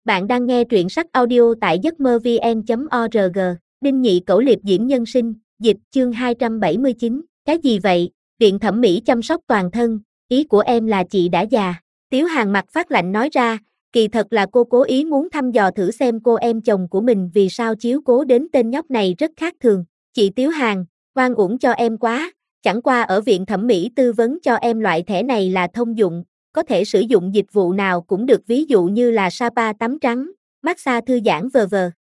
Bạn đang nghe truyện sách audio tại giấc mơ vn.org. Đinh Nhị Cẩu liệp diễm nhân sinh, dịch chương 279. Cái gì vậy? Viện thẩm mỹ chăm sóc toàn thân, ý của em là chị đã già. Tiếu Hàn mặt phát lạnh nói ra, kỳ thật là cô cố ý muốn thăm dò thử xem cô em chồng của mình vì sao chiếu cố đến tên nhóc này rất khác thường. Chị Tiếu Hàn, oan uổng cho em quá, chẳng qua ở viện thẩm mỹ tư vấn cho em loại thẻ này là thông dụng. Có thể sử dụng dịch vụ nào cũng được, ví dụ như là spa tắm trắng, massage thư giãn v.v.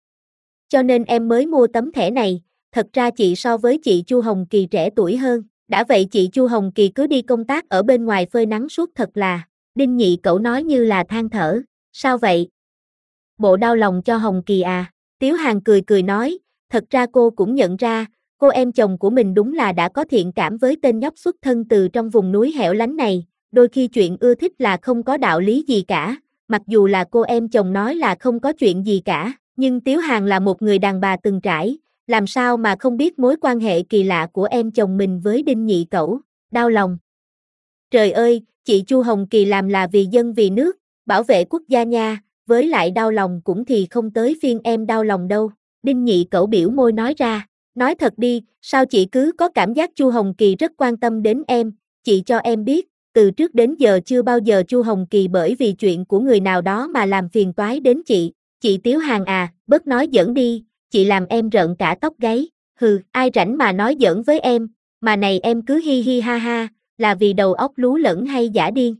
Cho nên em mới mua tấm thẻ này, thật ra chị so với chị Chu Hồng Kỳ trẻ tuổi hơn. Đã vậy chị Chu Hồng Kỳ cứ đi công tác ở bên ngoài phơi nắng suốt thật là. Đinh Nhị Cẩu nói như là than thở, sao vậy? Bộ đau lòng cho Hồng Kỳ à? Tiếu Hàn cười cười nói, thật ra cô cũng nhận ra, cô em chồng của mình đúng là đã có thiện cảm với tên nhóc xuất thân từ trong vùng núi hẻo lánh này. Đôi khi chuyện ưa thích là không có đạo lý gì cả, mặc dù là cô em chồng nói là không có chuyện gì cả, nhưng Tiếu Hàn là một người đàn bà từng trải, làm sao mà không biết mối quan hệ kỳ lạ của em chồng mình với Đinh Nhị Cẩu. Đau lòng. Trời ơi, chị Chu Hồng Kỳ làm là vì dân vì nước, bảo vệ quốc gia nha, với lại đau lòng cũng thì không tới phiên em đau lòng đâu. Đinh Nhị Cẩu biểu môi nói ra, nói thật đi, sao chị cứ có cảm giác Chu Hồng Kỳ rất quan tâm đến em, chị cho em biết. Từ trước đến giờ chưa bao giờ Chu Hồng Kỳ bởi vì chuyện của người nào đó mà làm phiền toái đến chị. Chị Tiếu Hàn à, bớt nói giỡn đi, chị làm em rợn cả tóc gáy. Hừ, ai rảnh mà nói giỡn với em, mà này em cứ hi hi ha ha, là vì đầu óc lú lẫn hay giả điên?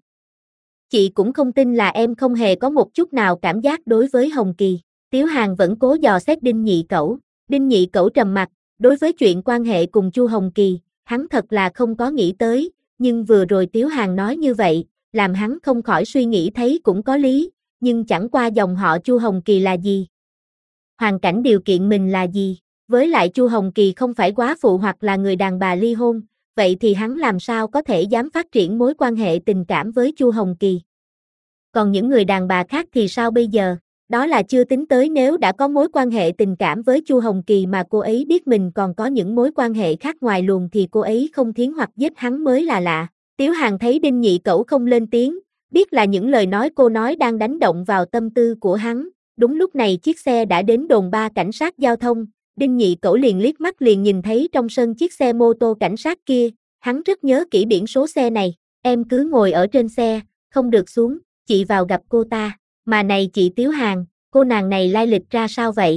Chị cũng không tin là em không hề có một chút nào cảm giác đối với Hồng Kỳ. Tiếu Hàn vẫn cố dò xét Đinh Nhị Cẩu. Đinh Nhị Cẩu trầm mặt, đối với chuyện quan hệ cùng Chu Hồng Kỳ, hắn thật là không có nghĩ tới. Nhưng vừa rồi Tiếu Hàn nói như vậy, làm hắn không khỏi suy nghĩ thấy cũng có lý, nhưng chẳng qua dòng họ Chu Hồng Kỳ là gì? Hoàn cảnh điều kiện mình là gì? Với lại Chu Hồng Kỳ không phải góa phụ hoặc là người đàn bà ly hôn, vậy thì hắn làm sao có thể dám phát triển mối quan hệ tình cảm với Chu Hồng Kỳ? Còn những người đàn bà khác thì sao bây giờ? Đó là chưa tính tới nếu đã có mối quan hệ tình cảm với Chu Hồng Kỳ mà cô ấy biết mình còn có những mối quan hệ khác ngoài luồng thì cô ấy không thiến hoặc giết hắn mới là lạ. Tiếu Hàn thấy Đinh Nhị Cẩu không lên tiếng, biết là những lời nói cô nói đang đánh động vào tâm tư của hắn. Đúng lúc này chiếc xe đã đến đồn 3 cảnh sát giao thông, Đinh Nhị Cẩu liền liếc mắt liền nhìn thấy trong sân chiếc xe mô tô cảnh sát kia, hắn rất nhớ kỹ biển số xe này. Em cứ ngồi ở trên xe, không được xuống, chị vào gặp cô ta. Mà này chị Tiếu Hàn, cô nàng này lai lịch ra sao vậy?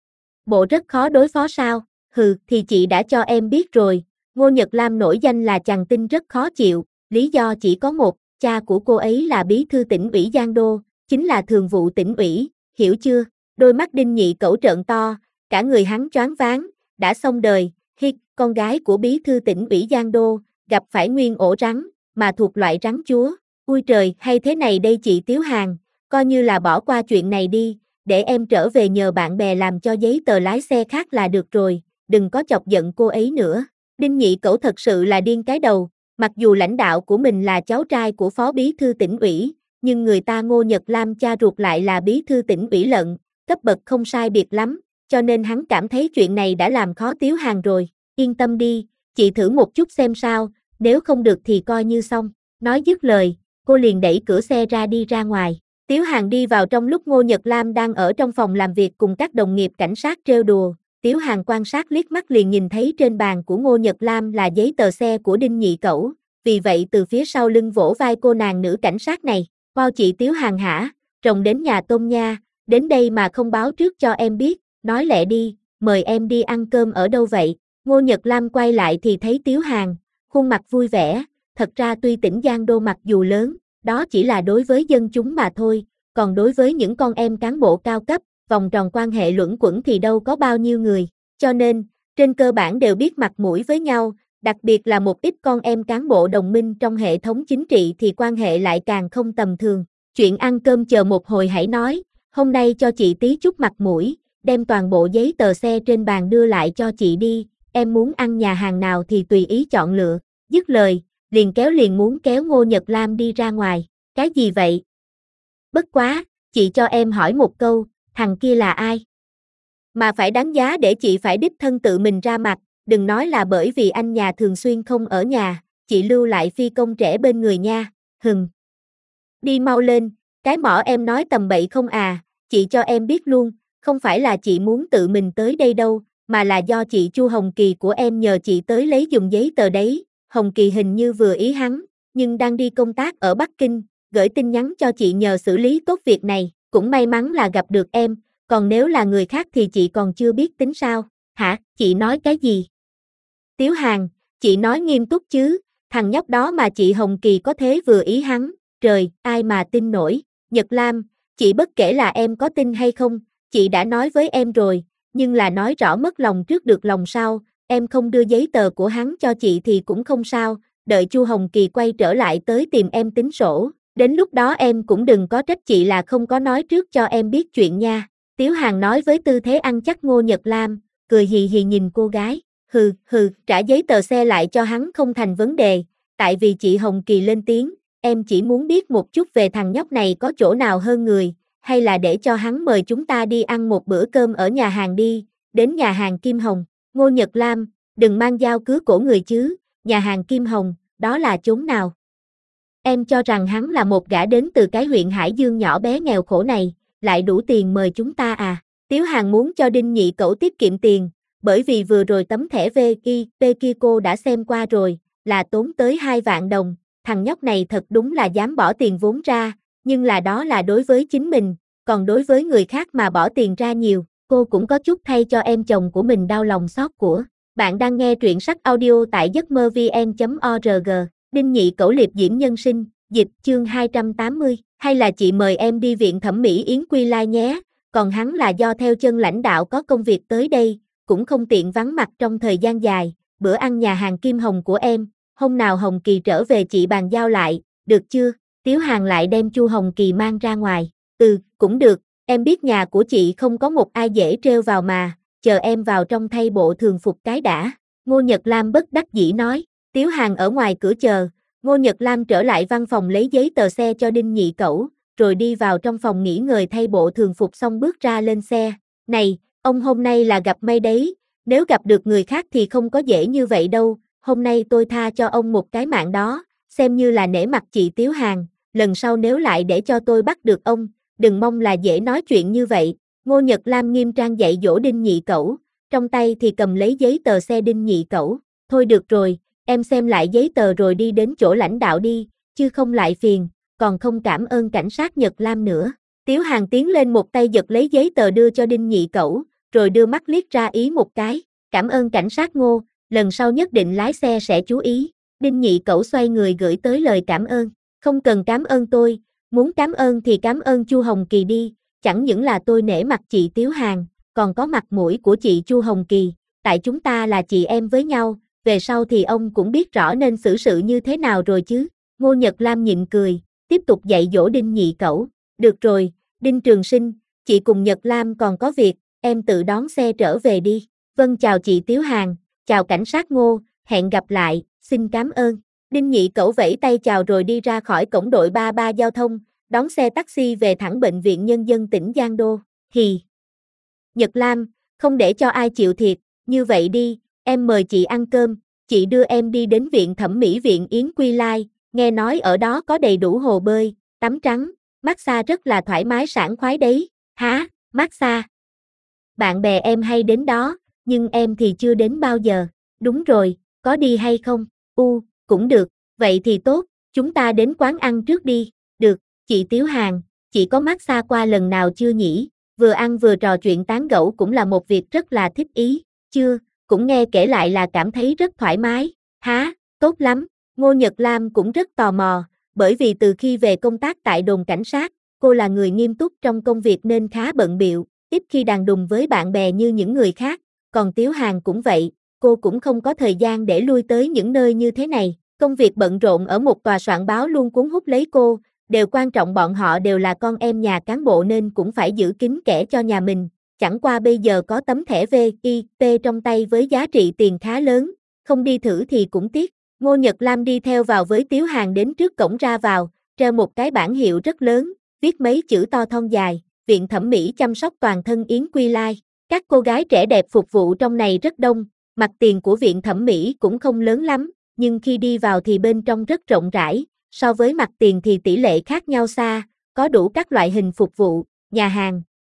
Bộ rất khó đối phó sao? Hừ, thì chị đã cho em biết rồi, Ngô Nhật Lam nổi danh là chàng tinh rất khó chịu, lý do chỉ có một, cha của cô ấy là bí thư tỉnh ủy Giang Đô, chính là thường vụ tỉnh ủy, hiểu chưa? Đôi mắt Đinh Nhị Cẩu trợn to, cả người hắn choáng váng, đã xong đời, con gái của bí thư tỉnh ủy Giang Đô, gặp phải nguyên ổ rắn, mà thuộc loại rắn chúa. Ui trời, hay thế này đây chị Tiếu Hàn, coi như là bỏ qua chuyện này đi, để em trở về nhờ bạn bè làm cho giấy tờ lái xe khác là được rồi, đừng có chọc giận cô ấy nữa. Đinh Nhị Cẩu thật sự là điên cái đầu, mặc dù lãnh đạo của mình là cháu trai của phó bí thư tỉnh ủy, nhưng người ta Ngô Nhật Lam cha ruột lại là bí thư tỉnh ủy lận, cấp bậc không sai biệt lắm, cho nên hắn cảm thấy chuyện này đã làm khó Tiếu Hàn rồi. Yên tâm đi, chị thử một chút xem sao, nếu không được thì coi như xong. Nói dứt lời, cô liền đẩy cửa xe ra đi ra ngoài. Tiếu Hàn đi vào trong lúc Ngô Nhật Lam đang ở trong phòng làm việc cùng các đồng nghiệp cảnh sát trêu đùa. Tiếu Hàn quan sát liếc mắt liền nhìn thấy trên bàn của Ngô Nhật Lam là giấy tờ xe của Đinh Nhị Cẩu, vì vậy từ phía sau lưng vỗ vai cô nàng nữ cảnh sát này. Wow chị Tiếu Hàn hả, rồng đến nhà tôm nha, đến đây mà không báo trước cho em biết, nói lẹ đi, mời em đi ăn cơm ở đâu vậy? Ngô Nhật Lam quay lại thì thấy Tiếu Hàn, khuôn mặt vui vẻ, thật ra tuy tỉnh Giang Đô mặc dù lớn, đó chỉ là đối với dân chúng mà thôi, còn đối với những con em cán bộ cao cấp, vòng tròn quan hệ luẩn quẩn thì đâu có bao nhiêu người, cho nên, trên cơ bản đều biết mặt mũi với nhau, đặc biệt là một ít con em cán bộ đồng minh trong hệ thống chính trị thì quan hệ lại càng không tầm thường. Chuyện ăn cơm chờ một hồi hãy nói, hôm nay cho chị tí chút mặt mũi, đem toàn bộ giấy tờ xe trên bàn đưa lại cho chị đi, em muốn ăn nhà hàng nào thì tùy ý chọn lựa. Dứt lời, liền muốn kéo Ngô Nhật Lam đi ra ngoài. Cái gì vậy? Bất quá, chị cho em hỏi một câu, thằng kia là ai? Mà phải đáng giá để chị phải đích thân tự mình ra mặt, đừng nói là bởi vì anh nhà thường xuyên không ở nhà, chị lưu lại phi công trẻ bên người nha, Đi mau lên, cái mỏ em nói tầm bậy không à, chị cho em biết luôn, không phải là chị muốn tự mình tới đây đâu, mà là do chị Chu Hồng Kỳ của em nhờ chị tới lấy dùng giấy tờ đấy. Hồng Kỳ hình như vừa ý hắn, nhưng đang đi công tác ở Bắc Kinh, gửi tin nhắn cho chị nhờ xử lý tốt việc này, cũng may mắn là gặp được em, còn nếu là người khác thì chị còn chưa biết tính sao. Hả, chị nói cái gì? Tiếu Hàn, chị nói nghiêm túc chứ, thằng nhóc đó mà chị Hồng Kỳ có thế vừa ý hắn, trời, ai mà tin nổi. Nhật Lam, chị bất kể là em có tin hay không, chị đã nói với em rồi, nhưng là nói rõ mất lòng trước được lòng sau, em không đưa giấy tờ của hắn cho chị thì cũng không sao, đợi Chu Hồng Kỳ quay trở lại tới tìm em tính sổ, đến lúc đó em cũng đừng có trách chị là không có nói trước cho em biết chuyện nha. Tiếu Hàn nói với tư thế ăn chắc Ngô Nhật Lam, cười hì hì nhìn cô gái. Hừ, trả giấy tờ xe lại cho hắn không thành vấn đề, tại vì chị Hồng Kỳ lên tiếng, em chỉ muốn biết một chút về thằng nhóc này có chỗ nào hơn người, hay là để cho hắn mời chúng ta đi ăn một bữa cơm ở nhà hàng đi, đến nhà hàng Kim Hồng. Ngô Nhật Lam, đừng mang dao cứa cổ người chứ, nhà hàng Kim Hồng, đó là chốn nào? Em cho rằng hắn là một gã đến từ cái huyện Hải Dương nhỏ bé nghèo khổ này, lại đủ tiền mời chúng ta à? Tiếu Hàn muốn cho Đinh Nhị Cẩu tiết kiệm tiền, bởi vì vừa rồi tấm thẻ VIP kia cô đã xem qua rồi, là tốn tới 2 vạn đồng, thằng nhóc này thật đúng là dám bỏ tiền vốn ra, nhưng là đó là đối với chính mình, còn đối với người khác mà bỏ tiền ra nhiều, cô cũng có chút thay cho em chồng của mình đau lòng xót của. Bạn đang nghe truyện sách audio tại giấc mơ vn.org, Đinh Nhị Cẩu liệp diễm nhân sinh, dịch chương 280, hay là chị mời em đi viện thẩm mỹ Yến Quy Lai nhé, còn hắn là do theo chân lãnh đạo có công việc tới đây, cũng không tiện vắng mặt trong thời gian dài, bữa ăn nhà hàng Kim Hồng của em, hôm nào Hồng Kỳ trở về chị bàn giao lại, được chưa? Tiếu Hàn lại đem Chu Hồng Kỳ mang ra ngoài, cũng được, em biết nhà của chị không có một ai dễ trêu vào mà, chờ em vào trong thay bộ thường phục cái đã. Ngô Nhật Lam bất đắc dĩ nói, Tiếu Hàn ở ngoài cửa chờ, Ngô Nhật Lam trở lại văn phòng lấy giấy tờ xe cho Đinh Nhị Cẩu, rồi đi vào trong phòng nghỉ ngơi thay bộ thường phục xong bước ra lên xe. Này, ông hôm nay là gặp may đấy, nếu gặp được người khác thì không có dễ như vậy đâu, hôm nay tôi tha cho ông một cái mạng đó, xem như là nể mặt chị Tiếu Hàn, lần sau nếu lại để cho tôi bắt được ông, đừng mong là dễ nói chuyện như vậy. Ngô Nhật Lam nghiêm trang dạy dỗ Đinh Nhị Cẩu, trong tay thì cầm lấy giấy tờ xe Đinh Nhị Cẩu, thôi được rồi, em xem lại giấy tờ rồi đi đến chỗ lãnh đạo đi, chứ không lại phiền, còn không cảm ơn cảnh sát Nhật Lam nữa. Tiếu Hàn tiến lên một tay giật lấy giấy tờ đưa cho Đinh Nhị Cẩu, rồi đưa mắt liếc ra ý một cái, cảm ơn cảnh sát Ngô, lần sau nhất định lái xe sẽ chú ý. Đinh Nhị Cẩu xoay người gửi tới lời cảm ơn, không cần cảm ơn tôi, muốn cảm ơn thì cảm ơn Chu Hồng Kỳ đi, chẳng những là tôi nể mặt chị Tiếu Hàn, còn có mặt mũi của chị Chu Hồng Kỳ, tại chúng ta là chị em với nhau, về sau thì ông cũng biết rõ nên xử sự như thế nào rồi chứ. Ngô Nhật Lam nhịn cười, tiếp tục dạy dỗ Đinh Nhị Cẩu, được rồi, Đinh Trường Sinh, chị cùng Nhật Lam còn có việc, em tự đón xe trở về đi. Vâng chào chị Tiếu Hàn, chào cảnh sát Ngô, hẹn gặp lại, xin cảm ơn. Đinh Nhị Cẩu vẫy tay chào rồi đi ra khỏi cổng đội 33 giao thông, đón xe taxi về thẳng bệnh viện nhân dân tỉnh Giang Đô. Hì. Nhật Lam, không để cho ai chịu thiệt, như vậy đi, em mời chị ăn cơm, chị đưa em đi đến viện thẩm mỹ viện Yến Quy Lai, nghe nói ở đó có đầy đủ hồ bơi, tắm trắng, massage rất là thoải mái sảng khoái đấy. Hả, massage? Bạn bè em hay đến đó, nhưng em thì chưa đến bao giờ. Đúng rồi, có đi hay không? Cũng được, vậy thì tốt, chúng ta đến quán ăn trước đi. Được, chị Tiếu Hàn, chị có massage qua lần nào chưa nhỉ? Vừa ăn vừa trò chuyện tán gẫu cũng là một việc rất là thích ý. Chưa, cũng nghe kể lại là cảm thấy rất thoải mái. Hả, tốt lắm. Ngô Nhật Lam cũng rất tò mò, bởi vì từ khi về công tác tại đồn cảnh sát, cô là người nghiêm túc trong công việc nên khá bận bịu, ít khi đàn đùng với bạn bè như những người khác, còn Tiếu Hàn cũng vậy, cô cũng không có thời gian để lui tới những nơi như thế này. Công việc bận rộn ở một tòa soạn báo luôn cuốn hút lấy cô, đều quan trọng bọn họ đều là con em nhà cán bộ nên cũng phải giữ kín kẽ cho nhà mình, chẳng qua bây giờ có tấm thẻ VIP trong tay với giá trị tiền khá lớn, không đi thử thì cũng tiếc. Ngô Nhật Lam đi theo vào với Tiếu Hàn đến trước cổng ra vào, treo một cái bảng hiệu rất lớn, viết mấy chữ to thon dài, viện thẩm mỹ chăm sóc toàn thân Yến Quy Lai. Các cô gái trẻ đẹp phục vụ trong này rất đông, mặt tiền của viện thẩm mỹ cũng không lớn lắm, nhưng khi đi vào thì bên trong rất rộng rãi, so với mặt tiền thì tỷ lệ khác nhau xa, có đủ các loại hình phục vụ, nhà hàng,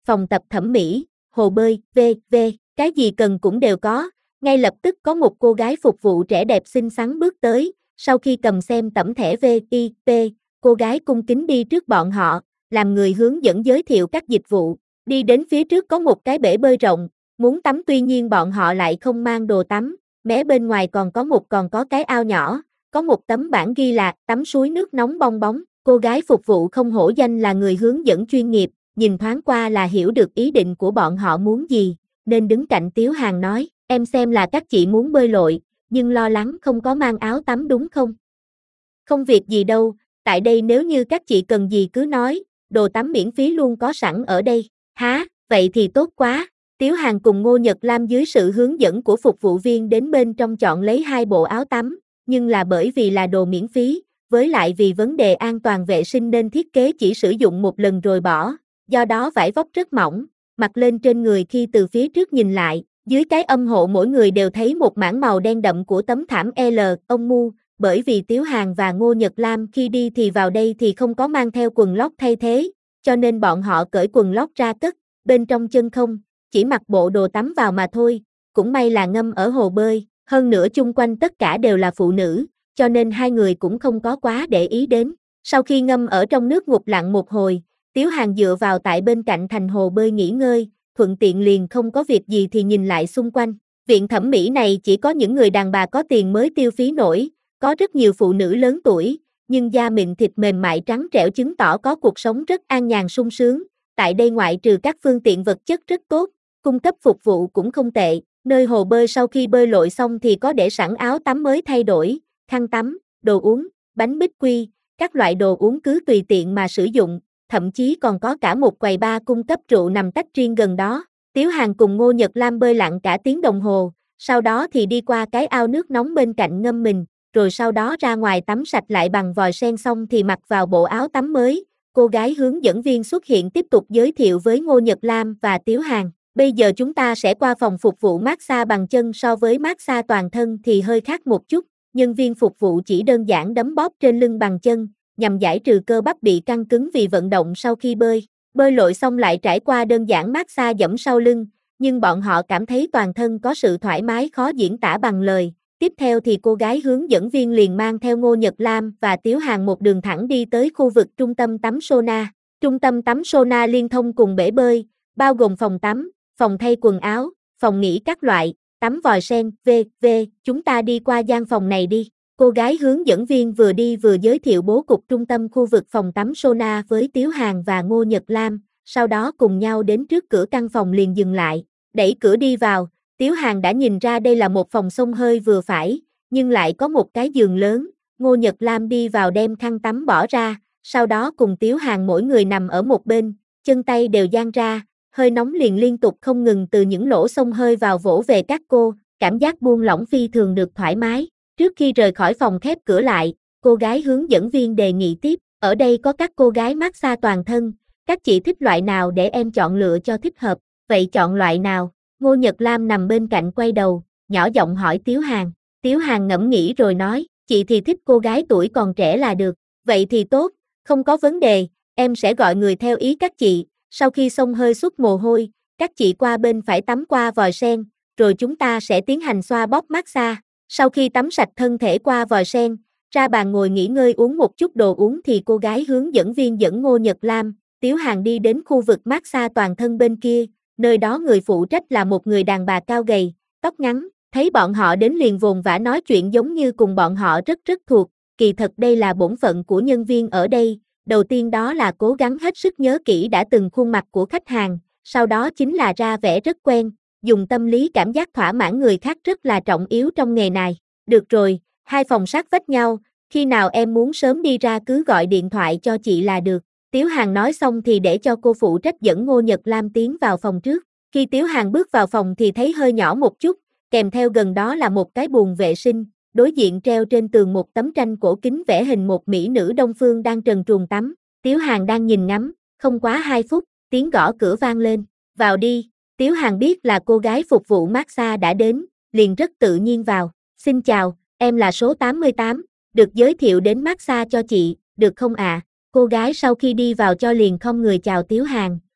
phòng tập thẩm mỹ, hồ bơi, v.v. Cái gì cần cũng đều có. Ngay lập tức có một cô gái phục vụ trẻ đẹp xinh xắn bước tới, sau khi cầm xem tấm thẻ VIP, cô gái cung kính đi trước bọn họ, làm người hướng dẫn giới thiệu các dịch vụ. Đi đến phía trước có một cái bể bơi rộng, muốn tắm tuy nhiên bọn họ lại không mang đồ tắm, mé bên ngoài còn có cái ao nhỏ, có một tấm bảng ghi là tắm suối nước nóng bong bóng. Cô gái phục vụ không hổ danh là người hướng dẫn chuyên nghiệp, nhìn thoáng qua là hiểu được ý định của bọn họ muốn gì, nên đứng cạnh Tiếu Hàn nói, em xem là các chị muốn bơi lội, nhưng lo lắng không có mang áo tắm đúng không? Không việc gì đâu, tại đây nếu như các chị cần gì cứ nói, đồ tắm miễn phí luôn có sẵn ở đây. Hả, vậy thì tốt quá. Tiếu Hàn cùng Ngô Nhật Lam dưới sự hướng dẫn của phục vụ viên đến bên trong chọn lấy 2 bộ áo tắm, nhưng là bởi vì là đồ miễn phí, với lại vì vấn đề an toàn vệ sinh nên thiết kế chỉ sử dụng một lần rồi bỏ, do đó vải vóc rất mỏng, mặc lên trên người khi từ phía trước nhìn lại, dưới cái âm hộ mỗi người đều thấy một mảng màu đen đậm của tấm thảm L, ông mu, bởi vì Tiếu Hàn và Ngô Nhật Lam khi đi thì vào đây thì không có mang theo quần lót thay thế, cho nên bọn họ cởi quần lót ra cất, bên trong chân không, chỉ mặc bộ đồ tắm vào mà thôi, cũng may là ngâm ở hồ bơi, hơn nữa chung quanh tất cả đều là phụ nữ, cho nên hai người cũng không có quá để ý đến. Sau khi ngâm ở trong nước ngụp lặn một hồi, Tiếu Hàn dựa vào tại bên cạnh thành hồ bơi nghỉ ngơi, thuận tiện liền không có việc gì thì nhìn lại xung quanh. Viện thẩm mỹ này chỉ có những người đàn bà có tiền mới tiêu phí nổi, có rất nhiều phụ nữ lớn tuổi, nhưng da mịn thịt mềm mại trắng trẻo chứng tỏ có cuộc sống rất an nhàn sung sướng. Tại đây ngoại trừ các phương tiện vật chất rất tốt, cung cấp phục vụ cũng không tệ. Nơi hồ bơi sau khi bơi lội xong thì có để sẵn áo tắm mới thay đổi, khăn tắm, đồ uống, bánh bích quy, các loại đồ uống cứ tùy tiện mà sử dụng, thậm chí còn có cả một quầy bar cung cấp rượu nằm tách riêng gần đó. Tiếu Hàn cùng Ngô Nhật Lam bơi lặn cả tiếng đồng hồ, sau đó thì đi qua cái ao nước nóng bên cạnh ngâm mình, rồi sau đó ra ngoài tắm sạch lại bằng vòi sen xong thì mặc vào bộ áo tắm mới. Cô gái hướng dẫn viên xuất hiện tiếp tục giới thiệu với Ngô Nhật Lam và Tiếu Hàn. Bây giờ chúng ta sẽ qua phòng phục vụ massage bằng chân, so với massage toàn thân thì hơi khác một chút. Nhân viên phục vụ chỉ đơn giản đấm bóp trên lưng bằng chân, nhằm giải trừ cơ bắp bị căng cứng vì vận động sau khi bơi. Bơi lội xong lại trải qua đơn giản massage giẫm sau lưng, nhưng bọn họ cảm thấy toàn thân có sự thoải mái khó diễn tả bằng lời. Tiếp theo thì cô gái hướng dẫn viên liền mang theo Ngô Nhật Lam và Tiếu Hàn một đường thẳng đi tới khu vực trung tâm tắm sauna. Trung tâm tắm sauna liên thông cùng bể bơi, bao gồm phòng tắm, phòng thay quần áo, phòng nghỉ các loại, tắm vòi sen, v.v. Chúng ta đi qua gian phòng này đi. Cô gái hướng dẫn viên vừa đi vừa giới thiệu bố cục trung tâm khu vực phòng tắm sauna với Tiếu Hàn và Ngô Nhật Lam, sau đó cùng nhau đến trước cửa căn phòng liền dừng lại, đẩy cửa đi vào. Tiếu Hàn đã nhìn ra đây là một phòng xông hơi vừa phải, nhưng lại có một cái giường lớn. Ngô Nhật Lam đi vào đem khăn tắm bỏ ra, sau đó cùng Tiếu Hàn mỗi người nằm ở một bên, chân tay đều dang ra, hơi nóng liền liên tục không ngừng từ những lỗ xông hơi vào vỗ về các cô, cảm giác buông lỏng phi thường được thoải mái. Trước khi rời khỏi phòng khép cửa lại, cô gái hướng dẫn viên đề nghị tiếp, ở đây có các cô gái massage toàn thân, các chị thích loại nào để em chọn lựa cho thích hợp, vậy chọn loại nào? Ngô Nhật Lam nằm bên cạnh quay đầu, nhỏ giọng hỏi Tiếu Hàn. Tiếu Hàn ngẫm nghĩ rồi nói, chị thì thích cô gái tuổi còn trẻ là được, vậy thì tốt, không có vấn đề, em sẽ gọi người theo ý các chị, sau khi xông hơi xuất mồ hôi, các chị qua bên phải tắm qua vòi sen, rồi chúng ta sẽ tiến hành xoa bóp massage. Sau khi tắm sạch thân thể qua vòi sen, ra bàn ngồi nghỉ ngơi uống một chút đồ uống thì cô gái hướng dẫn viên dẫn Ngô Nhật Lam, Tiếu Hàn đi đến khu vực massage toàn thân bên kia, nơi đó người phụ trách là một người đàn bà cao gầy, tóc ngắn, thấy bọn họ đến liền vồn vã nói chuyện giống như cùng bọn họ rất thuộc, kỳ thật đây là bổn phận của nhân viên ở đây, đầu tiên đó là cố gắng hết sức nhớ kỹ đã từng khuôn mặt của khách hàng, sau đó chính là ra vẻ rất quen, dùng tâm lý cảm giác thỏa mãn người khác rất là trọng yếu trong nghề này. Được rồi, hai phòng sát vách nhau, khi nào em muốn sớm đi ra cứ gọi điện thoại cho chị là được. Tiếu Hàn nói xong thì để cho cô phụ trách dẫn Ngô Nhật Lam tiến vào phòng trước. Khi Tiếu Hàn bước vào phòng thì thấy hơi nhỏ một chút, kèm theo gần đó là một cái bồn vệ sinh, đối diện treo trên tường một tấm tranh cổ kính vẽ hình một mỹ nữ Đông Phương đang trần truồng tắm. Tiếu Hàn đang nhìn ngắm, không quá 2 phút, tiếng gõ cửa vang lên, vào đi. Tiếu Hàn biết là cô gái phục vụ massage đã đến, liền rất tự nhiên vào. Xin chào, em là số 88, được giới thiệu đến massage cho chị, được không ạ? Cô gái sau khi đi vào cho liền không người chào Tiếu Hàn,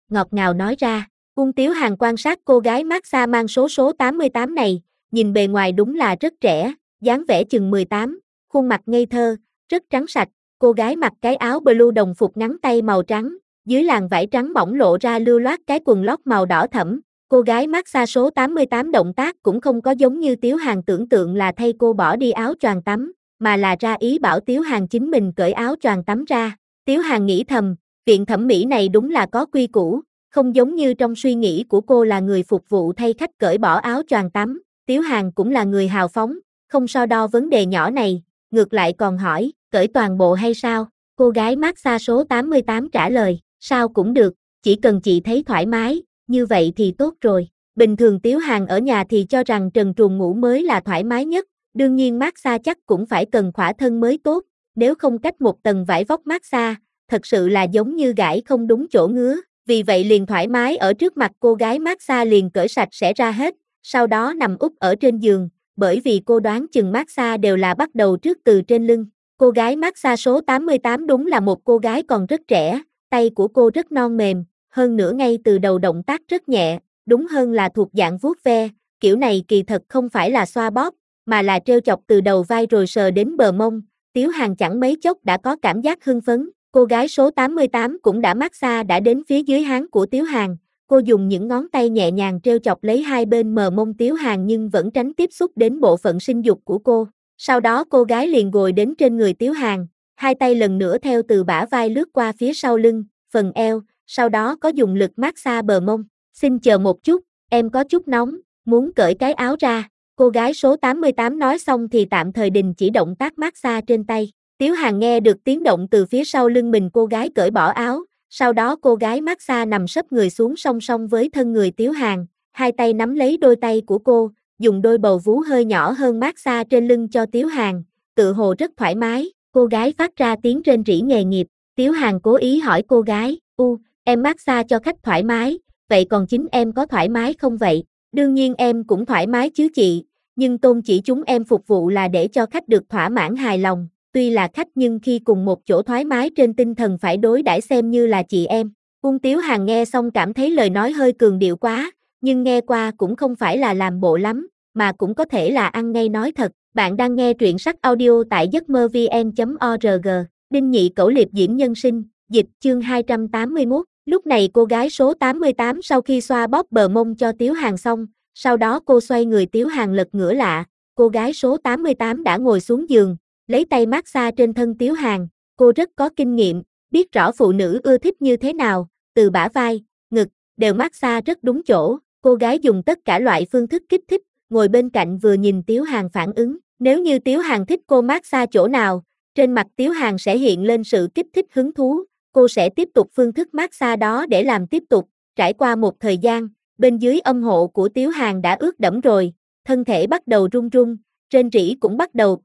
ngọt ngào nói ra. Uông Tiếu Hàn quan sát cô gái massage mang số 88 này, nhìn bề ngoài đúng là rất trẻ, dáng vẻ chừng 18, khuôn mặt ngây thơ, rất trắng sạch, cô gái mặc cái áo blue đồng phục ngắn tay màu trắng, dưới làn vải trắng mỏng lộ ra lưu loát cái quần lót màu đỏ thẫm. Cô gái massage số 88 động tác cũng không có giống như Tiếu Hàn tưởng tượng là thay cô bỏ đi áo choàng tắm, mà là ra ý bảo Tiếu Hàn chính mình cởi áo choàng tắm ra. Tiếu Hàn nghĩ thầm, viện thẩm mỹ này đúng là có quy củ, không giống như trong suy nghĩ của cô là người phục vụ thay khách cởi bỏ áo choàng tắm. Tiếu Hàn cũng là người hào phóng, không so đo vấn đề nhỏ này, ngược lại còn hỏi, cởi toàn bộ hay sao? Cô gái massage số 88 trả lời, sao cũng được, chỉ cần chị thấy thoải mái, như vậy thì tốt rồi. Bình thường Tiếu Hàn ở nhà thì cho rằng trần truồng ngủ mới là thoải mái nhất, đương nhiên massage chắc cũng phải cần khỏa thân mới tốt, nếu không cách một tầng vải vóc massage, thật sự là giống như gãi không đúng chỗ ngứa. Vì vậy liền thoải mái ở trước mặt cô gái massage liền cởi sạch sẽ ra hết, sau đó nằm úp ở trên giường, bởi vì cô đoán chừng massage đều là bắt đầu trước từ trên lưng. Cô gái massage số 88 đúng là một cô gái còn rất trẻ, tay của cô rất non mềm, hơn nữa ngay từ đầu động tác rất nhẹ, đúng hơn là thuộc dạng vuốt ve, kiểu này kỳ thật không phải là xoa bóp, mà là treo chọc từ đầu vai rồi sờ đến bờ mông. Tiếu Hàn chẳng mấy chốc đã có cảm giác hưng phấn. Cô gái số 88 cũng đã massage đã đến phía dưới háng của Tiếu Hàn, cô dùng những ngón tay nhẹ nhàng treo chọc lấy hai bên mờ mông Tiếu Hàn nhưng vẫn tránh tiếp xúc đến bộ phận sinh dục của cô. Sau đó cô gái liền gồi đến trên người Tiếu Hàn, hai tay lần nữa theo từ bả vai lướt qua phía sau lưng, phần eo, sau đó có dùng lực massage bờ mông. Xin chờ một chút, em có chút nóng, muốn cởi cái áo ra. Cô gái số 88 nói xong thì tạm thời đình chỉ động tác massage trên tay. Tiếu Hàn nghe được tiếng động từ phía sau lưng mình cô gái cởi bỏ áo, sau đó cô gái massage nằm sấp người xuống song song với thân người Tiếu Hàn, hai tay nắm lấy đôi tay của cô, dùng đôi bầu vú hơi nhỏ hơn massage trên lưng cho Tiếu Hàn, tự hồ rất thoải mái, cô gái phát ra tiếng rên rỉ nghề nghiệp. Tiếu Hàn cố ý hỏi cô gái, em massage cho khách thoải mái, vậy còn chính em có thoải mái không vậy? Đương nhiên em cũng thoải mái chứ chị, nhưng tôn chỉ chúng em phục vụ là để cho khách được thỏa mãn hài lòng. Tuy là khách nhưng khi cùng một chỗ thoải mái trên tinh thần phải đối đãi xem như là chị em. Uông Tiếu Hàn nghe xong cảm thấy lời nói hơi cường điệu quá, nhưng nghe qua cũng không phải là làm bộ lắm, mà cũng có thể là ăn ngay nói thật. Bạn đang nghe truyện sách audio tại giấc mơ vn.org. Đinh Nhị Cẩu Liệp diễn nhân sinh, dịch chương 281. Lúc này cô gái số 88 sau khi xoa bóp bờ mông cho Tiếu Hàn xong, sau đó cô xoay người Tiếu Hàn lật ngửa lạ, cô gái số 88 đã ngồi xuống giường, lấy tay massage trên thân Tiếu Hàn, cô rất có kinh nghiệm, biết rõ phụ nữ ưa thích như thế nào, từ bả vai, ngực, đều massage rất đúng chỗ, cô gái dùng tất cả loại phương thức kích thích, ngồi bên cạnh vừa nhìn Tiếu Hàn phản ứng, nếu như Tiếu Hàn thích cô massage chỗ nào, trên mặt Tiếu Hàn sẽ hiện lên sự kích thích hứng thú, cô sẽ tiếp tục phương thức massage đó để làm tiếp tục, trải qua một thời gian, bên dưới âm hộ của Tiếu Hàn đã ướt đẫm rồi, thân thể bắt đầu run run, rên rỉ cũng bắt đầu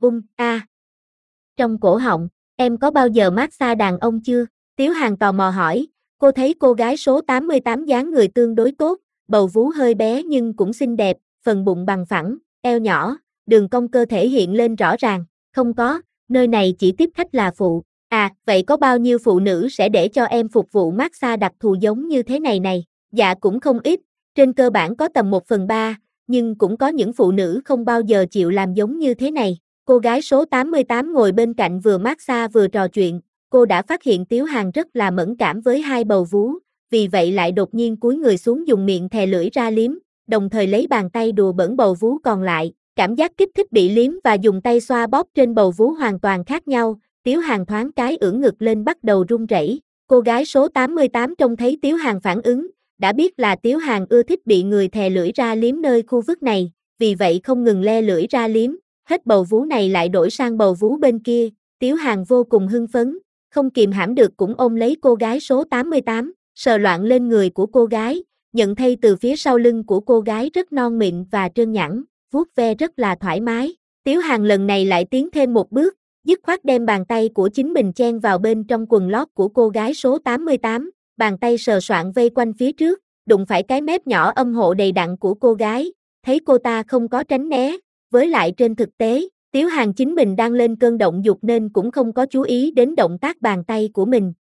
trong cổ họng, em có bao giờ massage đàn ông chưa? Tiếu Hàn tò mò hỏi, cô thấy cô gái số 88 dáng người tương đối tốt, bầu vú hơi bé nhưng cũng xinh đẹp, phần bụng bằng phẳng, eo nhỏ, đường cong cơ thể hiện lên rõ ràng, không có, nơi này chỉ tiếp khách là phụ. À, vậy có bao nhiêu phụ nữ sẽ để cho em phục vụ massage đặc thù giống như thế này này? Dạ cũng không ít, trên cơ bản có tầm 1/3, nhưng cũng có những phụ nữ không bao giờ chịu làm giống như thế này. Cô gái số 88 ngồi bên cạnh vừa massage vừa trò chuyện, cô đã phát hiện Tiếu Hàn rất là mẫn cảm với hai bầu vú, vì vậy lại đột nhiên cúi người xuống dùng miệng thè lưỡi ra liếm, đồng thời lấy bàn tay đùa bỡn bầu vú còn lại, cảm giác kích thích bị liếm và dùng tay xoa bóp trên bầu vú hoàn toàn khác nhau, Tiếu Hàn thoáng cái ưỡn ngực lên bắt đầu run rẩy. Cô gái số 88 trông thấy Tiếu Hàn phản ứng, đã biết là Tiếu Hàn ưa thích bị người thè lưỡi ra liếm nơi khu vực này, vì vậy không ngừng le lưỡi ra liếm, hết bầu vú này lại đổi sang bầu vú bên kia, Tiếu Hàn vô cùng hưng phấn, không kìm hãm được cũng ôm lấy cô gái số 88, sờ loạn lên người của cô gái, nhận thấy từ phía sau lưng của cô gái rất non mịn và trơn nhẵn, vuốt ve rất là thoải mái. Tiếu Hàn lần này lại tiến thêm một bước, dứt khoát đem bàn tay của chính mình chen vào bên trong quần lót của cô gái số 88, bàn tay sờ soạng vây quanh phía trước, đụng phải cái mép nhỏ âm hộ đầy đặn của cô gái, thấy cô ta không có tránh né, với lại trên thực tế, Tiếu Hàn chính mình đang lên cơn động dục nên cũng không có chú ý đến động tác bàn tay của mình,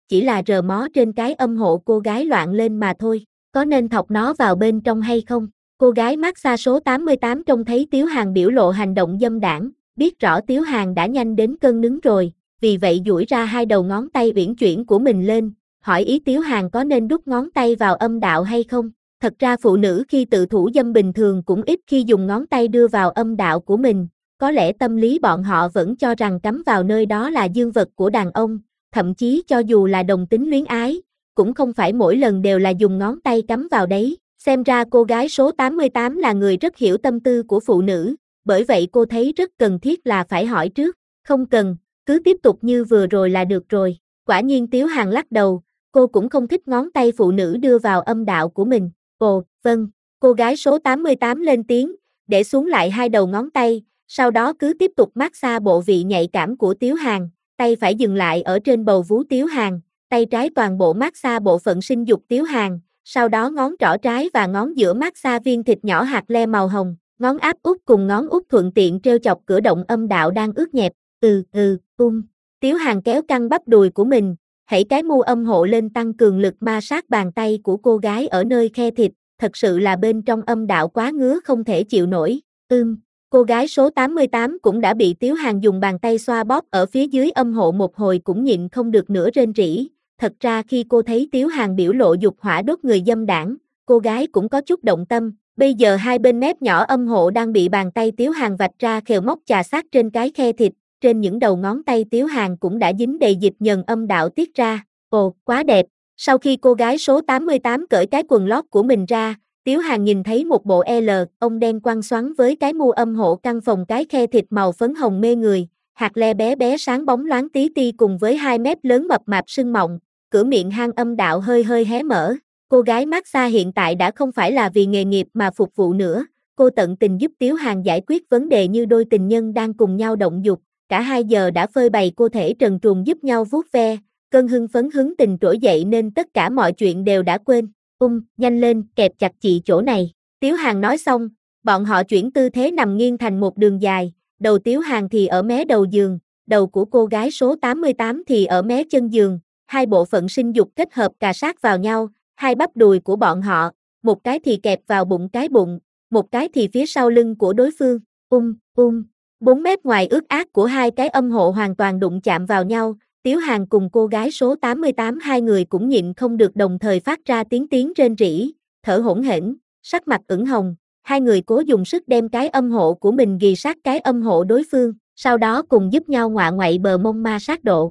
chỉ là rờ mó trên cái âm hộ cô gái loạn lên mà thôi, có nên thọc nó vào bên trong hay không? Cô gái massage số 88 trông thấy Tiếu Hàn biểu lộ hành động dâm đãng, biết rõ Tiếu Hàn đã nhanh đến cơn nứng rồi, vì vậy duỗi ra hai đầu ngón tay uyển chuyển của mình lên, hỏi ý Tiếu Hàn có nên đút ngón tay vào âm đạo hay không. Thật ra phụ nữ khi tự thủ dâm bình thường cũng ít khi dùng ngón tay đưa vào âm đạo của mình, có lẽ tâm lý bọn họ vẫn cho rằng cắm vào nơi đó là dương vật của đàn ông, thậm chí cho dù là đồng tính luyến ái, cũng không phải mỗi lần đều là dùng ngón tay cắm vào đấy. Xem ra cô gái số 88 là người rất hiểu tâm tư của phụ nữ, bởi vậy cô thấy rất cần thiết là phải hỏi trước. Không cần, cứ tiếp tục như vừa rồi là được rồi. Quả nhiên Tiếu Hàn lắc đầu, cô cũng không thích ngón tay phụ nữ đưa vào âm đạo của mình. Ồ, vâng, cô gái số 88 lên tiếng, để xuống lại hai đầu ngón tay, sau đó cứ tiếp tục massage bộ vị nhạy cảm của Tiếu Hàn, tay phải dừng lại ở trên bầu vú Tiếu Hàn, tay trái toàn bộ massage bộ phận sinh dục Tiếu Hàn, sau đó ngón trỏ trái và ngón giữa massage viên thịt nhỏ hạt le màu hồng, ngón áp út cùng ngón út thuận tiện treo chọc cửa động âm đạo đang ướt nhẹp. Tiếu Hàn kéo căng bắp đùi của mình, hãy cái mu âm hộ lên tăng cường lực ma sát bàn tay của cô gái ở nơi khe thịt, thật sự là bên trong âm đạo quá ngứa không thể chịu nổi. Cô gái số 88 cũng đã bị Tiếu Hàn dùng bàn tay xoa bóp ở phía dưới âm hộ một hồi cũng nhịn không được nữa rên rỉ. Thật ra khi cô thấy Tiếu Hàn biểu lộ dục hỏa đốt người dâm đãng, cô gái cũng có chút động tâm. Bây giờ hai bên mép nhỏ âm hộ đang bị bàn tay Tiếu Hàn vạch ra khều móc chà sát trên cái khe thịt, trên những đầu ngón tay Tiếu Hàn cũng đã dính đầy dịch nhờn âm đạo tiết ra. Ồ, quá đẹp! Sau khi cô gái số 88 cởi cái quần lót của mình ra, Tiếu Hàn nhìn thấy một bộ L, ông đen quăng xoắn với cái mu âm hộ căng phồng cái khe thịt màu phấn hồng mê người, hạt le bé bé sáng bóng loáng tí ti cùng với hai mép lớn mập mạp sưng mọng, cửa miệng hang âm đạo hơi hơi hé mở. Cô gái massage hiện tại đã không phải là vì nghề nghiệp mà phục vụ nữa, cô tận tình giúp Tiếu Hàn giải quyết vấn đề như đôi tình nhân đang cùng nhau động dục, cả hai giờ đã phơi bày cô thể trần truồng giúp nhau vuốt ve, cơn hưng phấn hứng tình trỗi dậy nên tất cả mọi chuyện đều đã quên. Nhanh lên, kẹp chặt chị chỗ này. Tiếu Hàn nói xong, bọn họ chuyển tư thế nằm nghiêng thành một đường dài, đầu Tiếu Hàn thì ở mé đầu giường, đầu của cô gái số 88 thì ở mé chân giường, hai bộ phận sinh dục kết hợp cà sát vào nhau, hai bắp đùi của bọn họ, một cái thì kẹp vào bụng cái bụng, một cái thì phía sau lưng của đối phương. 4 mét ngoài ướt át của hai cái âm hộ hoàn toàn đụng chạm vào nhau, Tiếu Hàn cùng cô gái số 88 hai người cũng nhịn không được đồng thời phát ra tiếng rên rỉ, thở hổn hển, sắc mặt ửng hồng, hai người cố dùng sức đem cái âm hộ của mình ghì sát cái âm hộ đối phương, sau đó cùng giúp nhau ngoạ ngoậy bờ mông ma sát độ.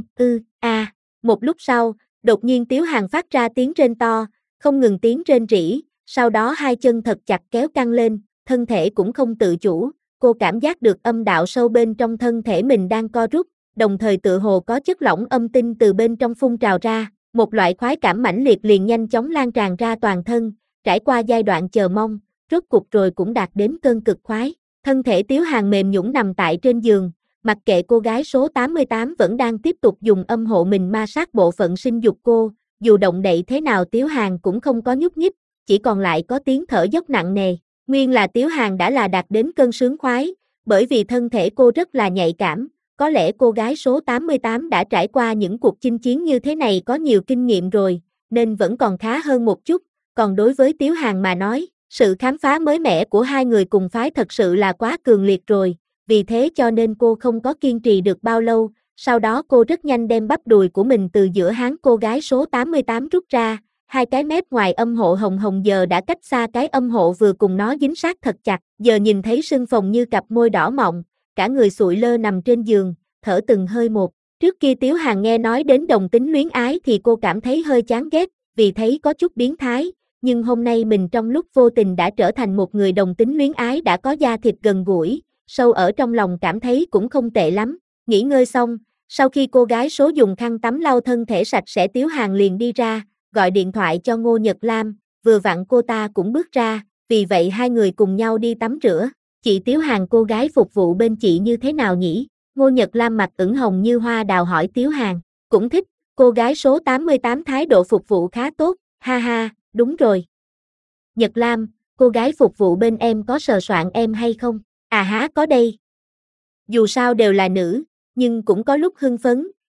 Một lúc sau, đột nhiên Tiếu Hàn phát ra tiếng rên to, không ngừng tiếng rên rỉ, sau đó hai chân thật chặt kéo căng lên, thân thể cũng không tự chủ, cô cảm giác được âm đạo sâu bên trong thân thể mình đang co rút, đồng thời tựa hồ có chất lỏng âm tinh từ bên trong phun trào ra, một loại khoái cảm mãnh liệt liền nhanh chóng lan tràn ra toàn thân, trải qua giai đoạn chờ mong, rốt cục rồi cũng đạt đến cơn cực khoái. Thân thể Tiếu Hàn mềm nhũn nằm tại trên giường, mặc kệ cô gái số 88 vẫn đang tiếp tục dùng âm hộ mình ma sát bộ phận sinh dục cô, dù động đậy thế nào Tiếu Hàn cũng không có nhúc nhích, chỉ còn lại có tiếng thở dốc nặng nề. Nguyên là Tiếu Hàn đã là đạt đến cơn sướng khoái, bởi vì thân thể cô rất là nhạy cảm, có lẽ cô gái số 88 đã trải qua những cuộc chinh chiến như thế này có nhiều kinh nghiệm rồi, nên vẫn còn khá hơn một chút, còn đối với Tiếu Hàn mà nói, sự khám phá mới mẻ của hai người cùng phái thật sự là quá cường liệt rồi, vì thế cho nên cô không có kiên trì được bao lâu, sau đó cô rất nhanh đem bắp đùi của mình từ giữa háng cô gái số 88 rút ra, hai cái mép ngoài âm hộ hồng hồng giờ đã cách xa cái âm hộ vừa cùng nó dính sát thật chặt, giờ nhìn thấy sưng phồng như cặp môi đỏ mọng, cả người sụi lơ nằm trên giường, thở từng hơi một. Trước kia Tiếu Hàn nghe nói đến đồng tính luyến ái thì cô cảm thấy hơi chán ghét, vì thấy có chút biến thái, nhưng hôm nay mình trong lúc vô tình đã trở thành một người đồng tính luyến ái đã có da thịt gần gũi, sâu ở trong lòng cảm thấy cũng không tệ lắm. Nghỉ ngơi xong, sau khi cô gái số dùng khăn tắm lau thân thể sạch sẽ Tiếu Hàn liền đi ra, gọi điện thoại cho Ngô Nhật Lam, vừa vặn cô ta cũng bước ra, vì vậy hai người cùng nhau đi tắm rửa. Chị Tiếu Hàn cô gái phục vụ bên chị như thế nào nhỉ? Ngô Nhật Lam mặt ửng hồng như hoa đào hỏi Tiếu Hàn, cũng thích, cô gái số 88 thái độ phục vụ khá tốt, ha ha, đúng rồi. Nhật Lam, cô gái phục vụ bên em có sờ soạn em hay không? À há có đây. Dù sao đều là nữ, nhưng cũng có lúc hưng phấn,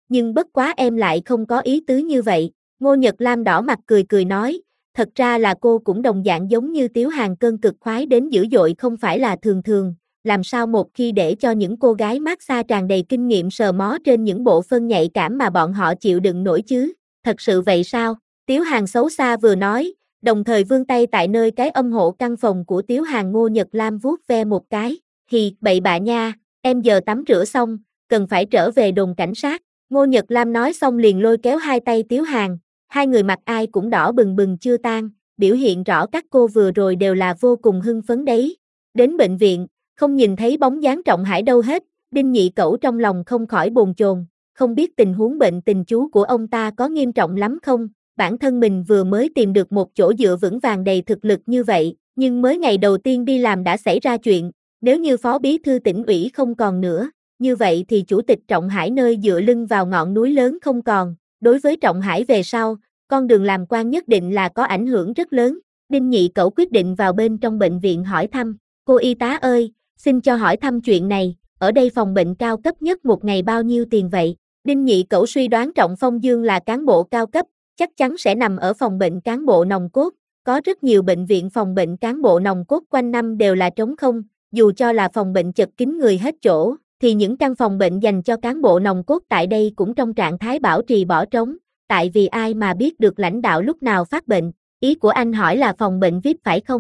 nhưng bất quá em lại không có ý tứ như vậy. Ngô Nhật Lam đỏ mặt cười cười nói, thật ra là cô cũng đồng dạng giống như Tiếu Hàn cơn cực khoái đến dữ dội không phải là thường thường, làm sao một khi để cho những cô gái massage tràn đầy kinh nghiệm sờ mó trên những bộ phân nhạy cảm mà bọn họ chịu đựng nổi chứ, thật sự vậy sao? Tiếu Hàn xấu xa vừa nói, đồng thời vươn tay tại nơi cái âm hộ căn phòng của Tiếu Hàn. Ngô Nhật Lam vuốt ve một cái, bậy bạ nha, em giờ tắm rửa xong, cần phải trở về đồn cảnh sát. Ngô Nhật Lam nói xong liền lôi kéo hai tay Tiếu Hàn, hai người mặt ai cũng đỏ bừng bừng chưa tan, biểu hiện rõ các cô vừa rồi đều là vô cùng hưng phấn đấy. Đến bệnh viện, không nhìn thấy bóng dáng Trọng Hải đâu hết, Đinh Nhị Cẩu trong lòng không khỏi bồn chồn, không biết tình huống bệnh tình chú của ông ta có nghiêm trọng lắm không, bản thân mình vừa mới tìm được một chỗ dựa vững vàng đầy thực lực như vậy, nhưng mới ngày đầu tiên đi làm đã xảy ra chuyện, nếu như phó bí thư tỉnh ủy không còn nữa, như vậy thì chủ tịch Trọng Hải nơi dựa lưng vào ngọn núi lớn không còn, đối với Trọng Hải về sau, con đường làm quan nhất định là có ảnh hưởng rất lớn. Đinh Nhị Cẩu quyết định vào bên trong bệnh viện hỏi thăm, cô y tá ơi, xin cho hỏi thăm chuyện này, ở đây phòng bệnh cao cấp nhất một ngày bao nhiêu tiền vậy? Đinh Nhị Cẩu suy đoán Trọng Phong Dương là cán bộ cao cấp, chắc chắn sẽ nằm ở phòng bệnh cán bộ nòng cốt, có rất nhiều bệnh viện phòng bệnh cán bộ nòng cốt quanh năm đều là trống không, dù cho là phòng bệnh chật kín người hết chỗ, thì những căn phòng bệnh dành cho cán bộ nòng cốt tại đây cũng trong trạng thái bảo trì bỏ trống, tại vì ai mà biết được lãnh đạo lúc nào phát bệnh, ý của anh hỏi là phòng bệnh VIP phải không?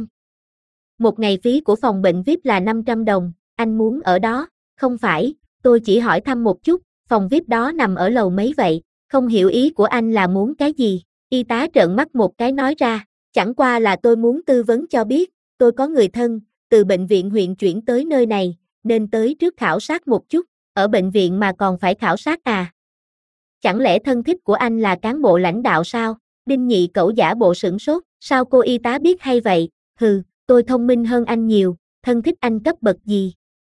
Một ngày phí của phòng bệnh VIP là 500 đồng, anh muốn ở đó, không phải, tôi chỉ hỏi thăm một chút, phòng VIP đó nằm ở lầu mấy vậy, không hiểu ý của anh là muốn cái gì, y tá trợn mắt một cái nói ra, chẳng qua là tôi muốn tư vấn cho biết, tôi có người thân, từ bệnh viện huyện chuyển tới nơi này, nên tới trước khảo sát một chút, ở bệnh viện mà còn phải khảo sát à? Chẳng lẽ thân thích của anh là cán bộ lãnh đạo sao? Đinh Nhị Cẩu giả bộ sửng sốt, sao cô y tá biết hay vậy? Hừ, tôi thông minh hơn anh nhiều, thân thích anh cấp bậc gì?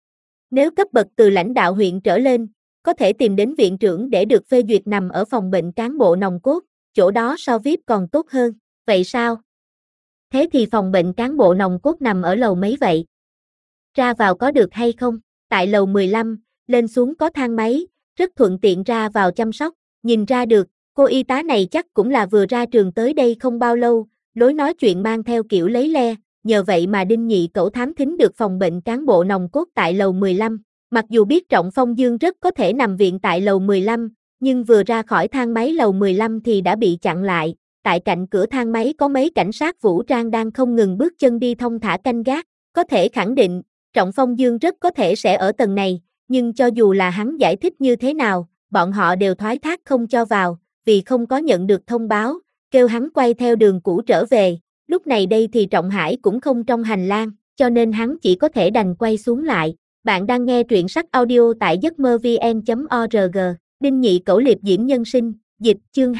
Nếu cấp bậc từ lãnh đạo huyện trở lên, có thể tìm đến viện trưởng để được phê duyệt nằm ở phòng bệnh cán bộ nòng cốt, chỗ đó so VIP còn tốt hơn, vậy sao? Thế thì phòng bệnh cán bộ nòng cốt nằm ở lầu mấy vậy? Ra vào có được hay không? Tại lầu 15, lên xuống có thang máy, rất thuận tiện ra vào chăm sóc, nhìn ra được, cô y tá này chắc cũng là vừa ra trường tới đây không bao lâu, lối nói chuyện mang theo kiểu lấy le, nhờ vậy mà Đinh Nhị Cẩu thám thính được phòng bệnh cán bộ nòng cốt tại lầu 15. Mặc dù biết Trọng Phong Dương rất có thể nằm viện tại lầu 15, nhưng vừa ra khỏi thang máy lầu 15 thì đã bị chặn lại, tại cạnh cửa thang máy có mấy cảnh sát vũ trang đang không ngừng bước chân đi thong thả canh gác, có thể khẳng định, Trọng Phong Dương rất có thể sẽ ở tầng này, nhưng cho dù là hắn giải thích như thế nào, bọn họ đều thoái thác không cho vào, vì không có nhận được thông báo, kêu hắn quay theo đường cũ trở về, lúc này đây thì Trọng Hải cũng không trong hành lang, cho nên hắn chỉ có thể đành quay xuống lại. Bạn đang nghe truyện sách audio tại giấc mơ vn.org, Đinh Nhị Cẩu liệp diễm nhân sinh, dịch chương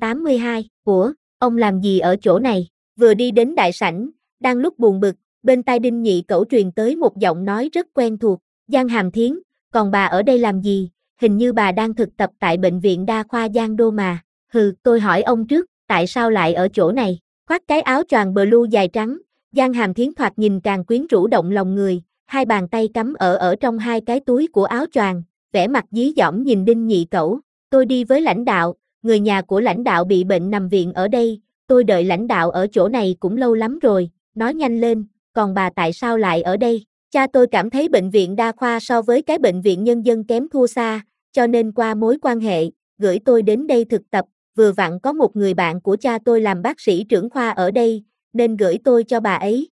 282, của, ông làm gì ở chỗ này, vừa đi đến đại sảnh, đang lúc buồn bực, bên tai Đinh Nhị Cẩu truyền tới một giọng nói rất quen thuộc, Giang Hàm Thiến, còn bà ở đây làm gì, hình như bà đang thực tập tại bệnh viện đa khoa Giang Đô mà, hừ, tôi hỏi ông trước, tại sao lại ở chỗ này, khoác cái áo choàng blue dài trắng, Giang Hàm Thiến thoạt nhìn càng quyến rũ động lòng người, hai bàn tay cắm ở trong hai cái túi của áo choàng, vẻ mặt dí dỏm nhìn Đinh Nhị Cẩu, tôi đi với lãnh đạo, người nhà của lãnh đạo bị bệnh nằm viện ở đây, tôi đợi lãnh đạo ở chỗ này cũng lâu lắm rồi, nói nhanh lên, còn bà tại sao lại ở đây? Cha tôi cảm thấy bệnh viện đa khoa so với cái bệnh viện nhân dân kém thua xa, cho nên qua mối quan hệ, gửi tôi đến đây thực tập, vừa vặn có một người bạn của cha tôi làm bác sĩ trưởng khoa ở đây, nên gửi tôi cho bà ấy,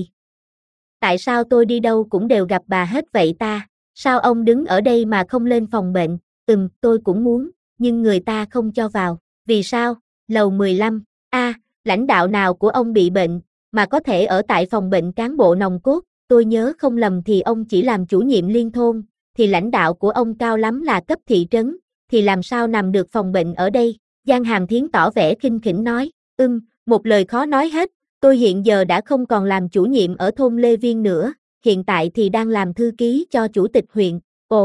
tại sao tôi đi đâu cũng đều gặp bà hết vậy ta, sao ông đứng ở đây mà không lên phòng bệnh, tôi cũng muốn, nhưng người ta không cho vào, vì sao, lầu 15, lãnh đạo nào của ông bị bệnh, mà có thể ở tại phòng bệnh cán bộ nòng cốt, tôi nhớ không lầm thì ông chỉ làm chủ nhiệm liên thôn, thì lãnh đạo của ông cao lắm là cấp thị trấn, thì làm sao nằm được phòng bệnh ở đây, Giang Hàm Thiến tỏ vẻ khinh khỉnh nói, một lời khó nói hết, tôi hiện giờ đã không còn làm chủ nhiệm ở thôn Lê Viên nữa, hiện tại thì đang làm thư ký cho chủ tịch huyện,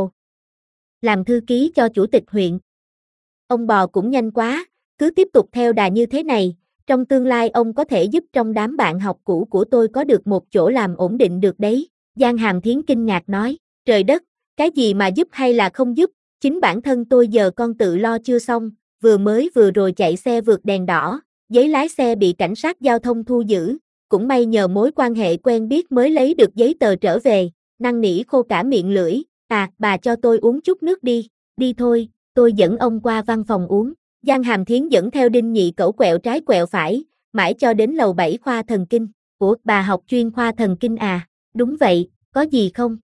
làm thư ký cho chủ tịch huyện. Ông bò cũng nhanh quá, cứ tiếp tục theo đà như thế này, trong tương lai ông có thể giúp trong đám bạn học cũ của tôi có được một chỗ làm ổn định được đấy. Giang Hàm Thiến kinh ngạc nói, trời đất, cái gì mà giúp hay là không giúp, chính bản thân tôi giờ con tự lo chưa xong, vừa rồi chạy xe vượt đèn đỏ, giấy lái xe bị cảnh sát giao thông thu giữ, cũng may nhờ mối quan hệ quen biết mới lấy được giấy tờ trở về, năn nỉ khô cả miệng lưỡi, bà cho tôi uống chút nước đi thôi, tôi dẫn ông qua văn phòng uống. Giang Hàm Thiến dẫn theo Đinh Nhị Cẩu quẹo trái quẹo phải, mãi cho đến lầu 7 khoa thần kinh. Ủa, bà học chuyên khoa thần kinh à? Đúng vậy, có gì không?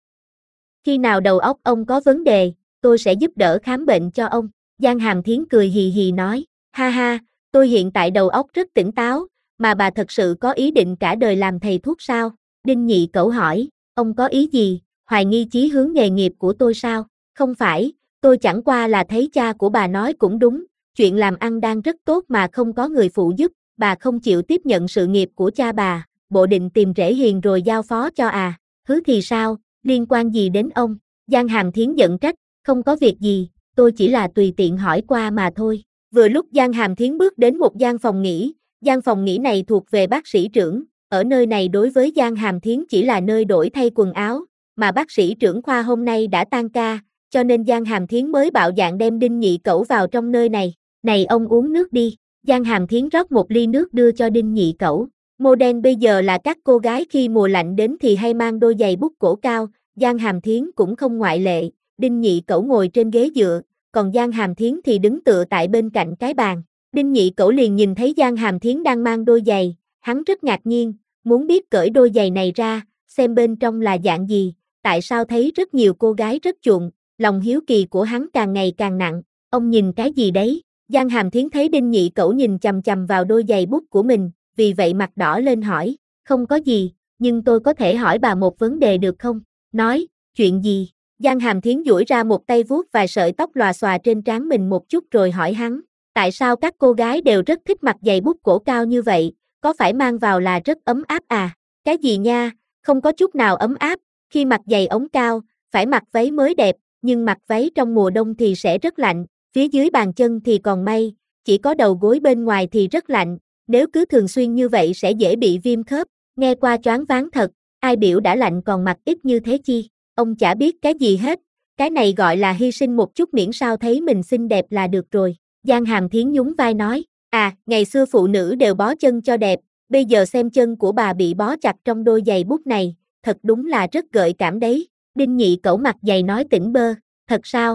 Khi nào đầu óc ông có vấn đề, tôi sẽ giúp đỡ khám bệnh cho ông. Giang Hàm Thiến cười hì hì nói, ha ha, tôi hiện tại đầu óc rất tỉnh táo, mà bà thật sự có ý định cả đời làm thầy thuốc sao? Đinh Nhị Cẩu hỏi, ông có ý gì, hoài nghi chí hướng nghề nghiệp của tôi sao? Không phải, tôi chẳng qua là thấy cha của bà nói cũng đúng, chuyện làm ăn đang rất tốt mà không có người phụ giúp, bà không chịu tiếp nhận sự nghiệp của cha bà, bộ định tìm rễ hiền rồi giao phó cho hứ thì sao, liên quan gì đến ông? Giang Hàm Thiến giận trách, không có việc gì, tôi chỉ là tùy tiện hỏi qua mà thôi. Vừa lúc Giang Hàm Thiến bước đến một gian phòng nghỉ này thuộc về bác sĩ trưởng, ở nơi này đối với Giang Hàm Thiến chỉ là nơi đổi thay quần áo, mà bác sĩ trưởng khoa hôm nay đã tan ca, cho nên Giang Hàm Thiến mới bạo dạn đem Đinh Nhị Cẩu vào trong nơi này. Này ông uống nước đi. Giang Hàm Thiến rót một ly nước đưa cho Đinh Nhị Cẩu. Model bây giờ là các cô gái khi mùa lạnh đến thì hay mang đôi giày bút cổ cao, Giang Hàm Thiến cũng không ngoại lệ. Đinh Nhị Cẩu ngồi trên ghế dựa, còn Giang Hàm Thiến thì đứng tựa tại bên cạnh cái bàn. Đinh Nhị Cẩu liền nhìn thấy Giang Hàm Thiến đang mang đôi giày, hắn rất ngạc nhiên, muốn biết cởi đôi giày này ra, xem bên trong là dạng gì, tại sao thấy rất nhiều cô gái rất chuộng, lòng hiếu kỳ của hắn càng ngày càng nặng. Ông nhìn cái gì đấy? Giang Hàm Thiến thấy Đinh Nhị Cẩu nhìn chằm chằm vào đôi giày bút của mình, vì vậy mặt đỏ lên hỏi, không có gì, nhưng tôi có thể hỏi bà một vấn đề được không? Nói, chuyện gì? Giang Hàm Thiến duỗi ra một tay vuốt vài sợi tóc lòa xòa trên trán mình một chút rồi hỏi hắn, tại sao các cô gái đều rất thích mặc giày bút cổ cao như vậy, có phải mang vào là rất ấm áp à? Cái gì nha, không có chút nào ấm áp, khi mặc giày ống cao, phải mặc váy mới đẹp, nhưng mặc váy trong mùa đông thì sẽ rất lạnh, phía dưới bàn chân thì còn may, chỉ có đầu gối bên ngoài thì rất lạnh, nếu cứ thường xuyên như vậy sẽ dễ bị viêm khớp, nghe qua choáng váng thật, ai biểu đã lạnh còn mặc ít như thế chi, ông chả biết cái gì hết, cái này gọi là hy sinh một chút miễn sao thấy mình xinh đẹp là được rồi. Giang Hàm Thiến nhún vai nói, ngày xưa phụ nữ đều bó chân cho đẹp, bây giờ xem chân của bà bị bó chặt trong đôi giày bút này, thật đúng là rất gợi cảm đấy. Đinh Nhị Cẩu mặt dày nói tỉnh bơ, thật sao?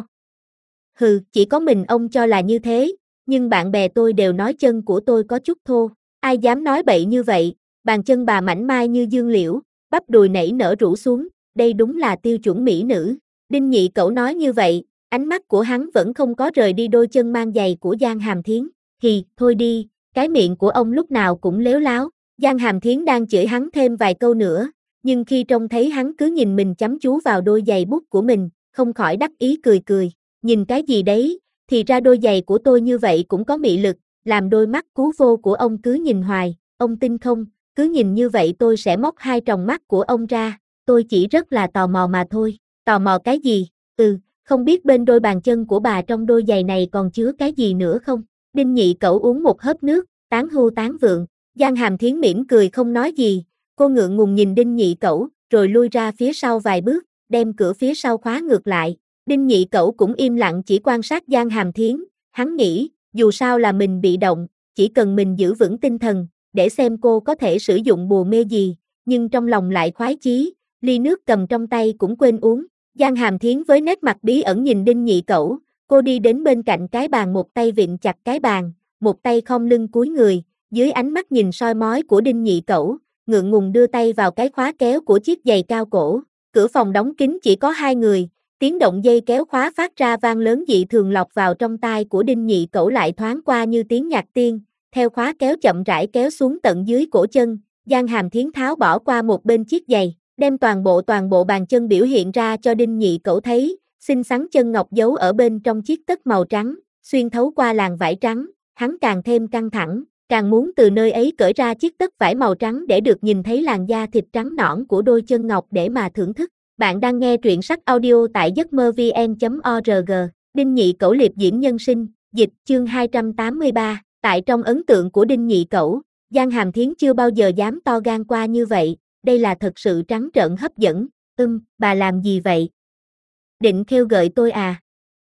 Hừ, chỉ có mình ông cho là như thế, nhưng bạn bè tôi đều nói chân của tôi có chút thô, ai dám nói bậy như vậy, bàn chân bà mảnh mai như dương liễu, bắp đùi nảy nở rũ xuống, đây đúng là tiêu chuẩn mỹ nữ. Đinh Nhị Cẩu nói như vậy, ánh mắt của hắn vẫn không có rời đi đôi chân mang giày của Giang Hàm Thiến, thôi đi, cái miệng của ông lúc nào cũng lếu láo. Giang Hàm Thiến đang chửi hắn thêm vài câu nữa, nhưng khi trông thấy hắn cứ nhìn mình chăm chú vào đôi giày bút của mình, không khỏi đắc ý cười, nhìn cái gì đấy, thì ra đôi giày của tôi như vậy cũng có mị lực, làm đôi mắt cú vô của ông cứ nhìn hoài, ông tin không, cứ nhìn như vậy tôi sẽ móc hai tròng mắt của ông ra, tôi chỉ rất là tò mò mà thôi. Tò mò cái gì? Không biết bên đôi bàn chân của bà trong đôi giày này còn chứa cái gì nữa không? Đinh Nhị Cẩu uống một hớp nước, tán hưu tán vượng. Giang Hàm Thiến mỉm cười không nói gì, cô ngượng ngùng nhìn Đinh Nhị Cẩu, rồi lui ra phía sau vài bước, đem cửa phía sau khóa ngược lại. Đinh Nhị Cẩu cũng im lặng chỉ quan sát Giang Hàm Thiến, hắn nghĩ, dù sao là mình bị động, chỉ cần mình giữ vững tinh thần, để xem cô có thể sử dụng bùa mê gì, nhưng trong lòng lại khoái chí, ly nước cầm trong tay cũng quên uống. Giang Hàm Thiến với nét mặt bí ẩn nhìn Đinh Nhị Cẩu, cô đi đến bên cạnh cái bàn một tay vịn chặt cái bàn, một tay khom lưng cúi người, dưới ánh mắt nhìn soi mói của Đinh Nhị Cẩu, ngượng ngùng đưa tay vào cái khóa kéo của chiếc giày cao cổ. Cửa phòng đóng kín chỉ có hai người, tiếng động dây kéo khóa phát ra vang lớn dị thường lọt vào trong tai của Đinh Nhị Cẩu lại thoáng qua như tiếng nhạc tiên, theo khóa kéo chậm rãi kéo xuống tận dưới cổ chân, Giang Hàm Thiến tháo bỏ qua một bên chiếc giày, đem toàn bộ bàn chân biểu hiện ra cho Đinh Nhị Cẩu thấy, xinh xắn chân ngọc giấu ở bên trong chiếc tất màu trắng, xuyên thấu qua làn vải trắng, hắn càng thêm căng thẳng, càng muốn từ nơi ấy cởi ra chiếc tất vải màu trắng để được nhìn thấy làn da thịt trắng nõn của đôi chân ngọc để mà thưởng thức. Bạn đang nghe truyện sách audio tại giấc mơ vn.org. Đinh Nhị Cẩu liệp diễm nhân sinh, dịch chương 283. Tại trong ấn tượng của Đinh Nhị Cẩu, Giang Hàm Thiến chưa bao giờ dám to gan qua như vậy, đây là thật sự trắng trợn hấp dẫn. Bà làm gì vậy? Định khêu gợi tôi à?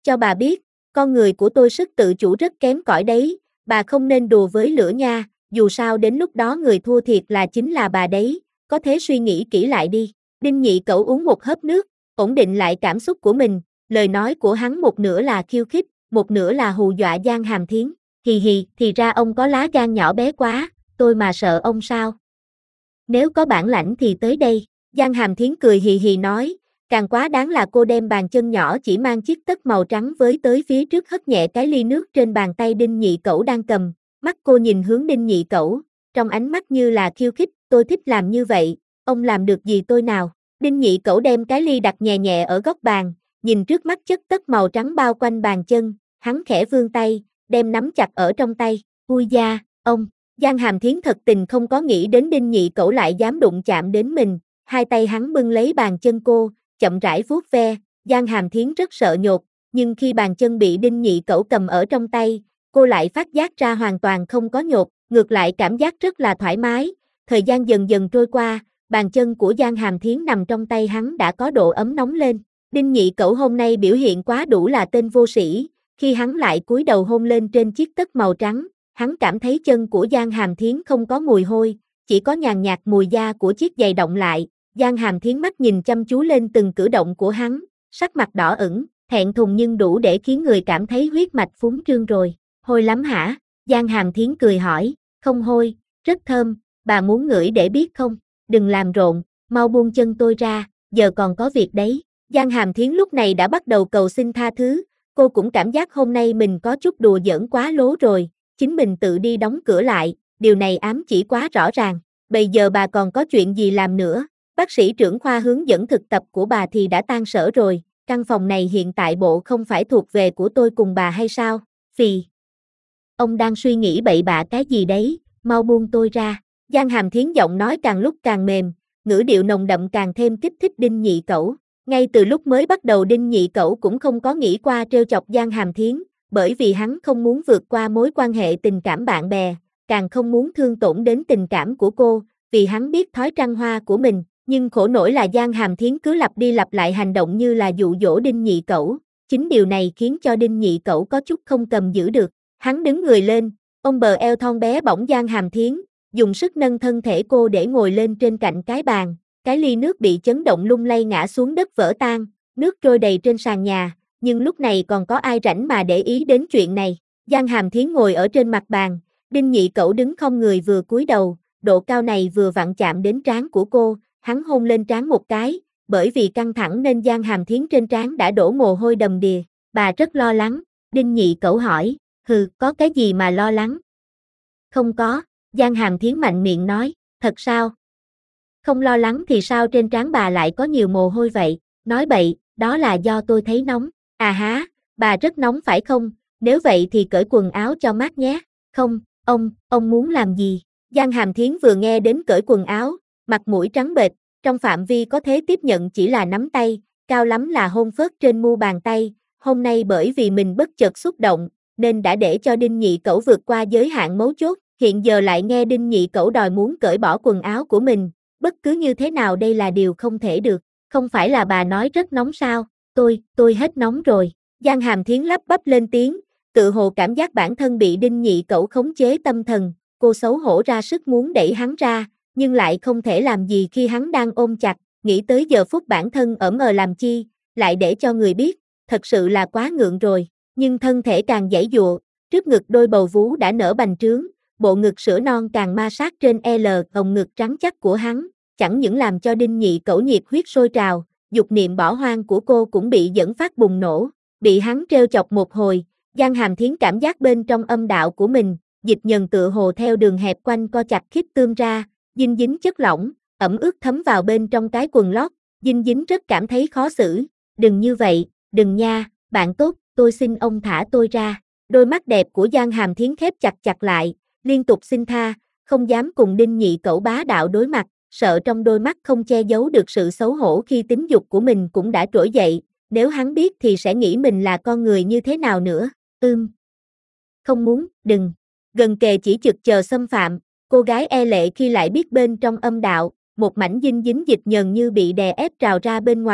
cho bà biết, con người của tôi sức tự chủ rất kém cỏi đấy, bà không nên đùa với lửa nha, dù sao đến lúc đó người thua thiệt là chính là bà đấy, có thế suy nghĩ kỹ lại đi. Đinh Nhị Cẩu uống một hớp nước, ổn định lại cảm xúc của mình, lời nói của hắn một nửa là khiêu khích, một nửa là hù dọa Giang Hàm Thiến. Hì hì, thì ra ông có lá gan nhỏ bé quá, tôi mà sợ ông sao? Nếu có bản lãnh thì tới đây. Giang Hàm Thiến cười hì hì nói, càng quá đáng là cô đem bàn chân nhỏ chỉ mang chiếc tất màu trắng với tới phía trước hất nhẹ cái ly nước trên bàn tay Đinh Nhị Cẩu đang cầm, mắt cô nhìn hướng Đinh Nhị Cẩu, trong ánh mắt như là khiêu khích, tôi thích làm như vậy, ông làm được gì tôi nào? Đinh Nhị Cẩu đem cái ly đặt nhẹ nhẹ ở góc bàn, nhìn trước mắt chất tất màu trắng bao quanh bàn chân, hắn khẽ vươn tay, đem nắm chặt ở trong tay, ui da, ông. Giang Hàm Thiến thật tình không có nghĩ đến Đinh Nhị Cẩu lại dám đụng chạm đến mình, hai tay hắn bưng lấy bàn chân cô, chậm rãi vuốt ve, Giang Hàm Thiến rất sợ nhột, nhưng khi bàn chân bị Đinh Nhị Cẩu cầm ở trong tay, cô lại phát giác ra hoàn toàn không có nhột, ngược lại cảm giác rất là thoải mái, thời gian dần dần trôi qua, bàn chân của Giang Hàm Thiến nằm trong tay hắn đã có độ ấm nóng lên, Đinh Nhị Cẩu hôm nay biểu hiện quá đủ là tên vô sĩ, khi hắn lại cúi đầu hôn lên trên chiếc tất màu trắng, hắn cảm thấy chân của Giang Hàm Thiến không có mùi hôi, chỉ có nhàn nhạt mùi da của chiếc giày động lại, Giang Hàm Thiến mắt nhìn chăm chú lên từng cử động của hắn, sắc mặt đỏ ửng, thẹn thùng nhưng đủ để khiến người cảm thấy huyết mạch phúng trương rồi, hôi lắm hả? Giang Hàm Thiến cười hỏi, không hôi, rất thơm, bà muốn ngửi để biết không? Đừng làm rộn, mau buông chân tôi ra, giờ còn có việc đấy. Giang Hàm Thiến lúc này đã bắt đầu cầu xin tha thứ, cô cũng cảm giác hôm nay mình có chút đùa giỡn quá lố rồi, chính mình tự đi đóng cửa lại, điều này ám chỉ quá rõ ràng, bây giờ bà còn có chuyện gì làm nữa, bác sĩ trưởng khoa hướng dẫn thực tập của bà thì đã tan sở rồi, căn phòng này hiện tại bộ không phải thuộc về của tôi cùng bà hay sao, phì. Ông đang suy nghĩ bậy bạ cái gì đấy, mau buông tôi ra, Giang Hàm Thiến giọng nói càng lúc càng mềm, ngữ điệu nồng đậm càng thêm kích thích Đinh Nhị Cẩu. Ngay từ lúc mới bắt đầu Đinh Nhị Cẩu cũng không có nghĩ qua trêu chọc Giang Hàm Thiến, bởi vì hắn không muốn vượt qua mối quan hệ tình cảm bạn bè, càng không muốn thương tổn đến tình cảm của cô, vì hắn biết thói trăng hoa của mình, nhưng khổ nổi là Giang Hàm Thiến cứ lặp đi lặp lại hành động như là dụ dỗ Đinh Nhị Cẩu, chính điều này khiến cho Đinh Nhị Cẩu có chút không cầm giữ được, hắn đứng người lên, ôm bờ eo thon bé bỏng Giang Hàm Thiến, dùng sức nâng thân thể cô để ngồi lên trên cạnh cái bàn. Cái ly nước bị chấn động lung lay ngã xuống đất vỡ tan, nước trôi đầy trên sàn nhà, nhưng lúc này còn có ai rảnh mà để ý đến chuyện này. Giang Hàm Thiến ngồi ở trên mặt bàn, Đinh Nhị Cẩu đứng không người vừa cúi đầu, độ cao này vừa vặn chạm đến trán của cô, hắn hôn lên trán một cái, bởi vì căng thẳng nên Giang Hàm Thiến trên trán đã đổ mồ hôi đầm đìa, bà rất lo lắng, Đinh Nhị Cẩu hỏi, có cái gì mà lo lắng? Không có, Giang Hàm Thiến mạnh miệng nói, thật sao? Không lo lắng thì sao trên trán bà lại có nhiều mồ hôi vậy, nói bậy, đó là do tôi thấy nóng, à há, bà rất nóng phải không, nếu vậy thì cởi quần áo cho mát nhé, không, ông muốn làm gì, Giang Hàm Thiến vừa nghe đến cởi quần áo, mặt mũi trắng bệch, trong phạm vi có thể tiếp nhận chỉ là nắm tay, cao lắm là hôn phớt trên mu bàn tay, hôm nay bởi vì mình bất chợt xúc động, nên đã để cho Đinh Nhị Cẩu vượt qua giới hạn mấu chốt, hiện giờ lại nghe Đinh Nhị Cẩu đòi muốn cởi bỏ quần áo của mình. Bất cứ như thế nào đây là điều không thể được, không phải là bà nói rất nóng sao, tôi hết nóng rồi, Giang Hàm Thiến lắp bắp lên tiếng, tự hồ cảm giác bản thân bị Đinh Nhị Cẩu khống chế tâm thần, cô xấu hổ ra sức muốn đẩy hắn ra, nhưng lại không thể làm gì khi hắn đang ôm chặt, nghĩ tới giờ phút bản thân ỡm làm chi, lại để cho người biết, thật sự là quá ngượng rồi, nhưng thân thể càng giãy giụa, trước ngực đôi bầu vú đã nở bành trướng, bộ ngực sữa non càng ma sát trên hồng ngực trắng chắc của hắn, chẳng những làm cho Đinh Nhị Cẩu nhiệt huyết sôi trào, dục niệm bỏ hoang của cô cũng bị dẫn phát bùng nổ, bị hắn trêu chọc một hồi, Giang Hàm Thiến cảm giác bên trong âm đạo của mình, dịch nhần tựa hồ theo đường hẹp quanh co chặt khít tươm ra, dinh dính chất lỏng, ẩm ướt thấm vào bên trong cái quần lót, dinh dính rất cảm thấy khó xử, đừng như vậy, đừng nha, bạn tốt, tôi xin ông thả tôi ra, đôi mắt đẹp của Giang Hàm Thiến khép chặt chặt lại, liên tục xin tha, không dám cùng Đinh Nhị Cẩu bá đạo đối mặt, sợ trong đôi mắt không che giấu được sự xấu hổ khi tính dục của mình cũng đã trỗi dậy, nếu hắn biết thì sẽ nghĩ mình là con người như thế nào nữa, không muốn, đừng, gần kề chỉ chực chờ xâm phạm, cô gái e lệ khi lại biết bên trong âm đạo, một mảnh dinh dính dịch nhờn như bị đè ép trào ra bên ngoài,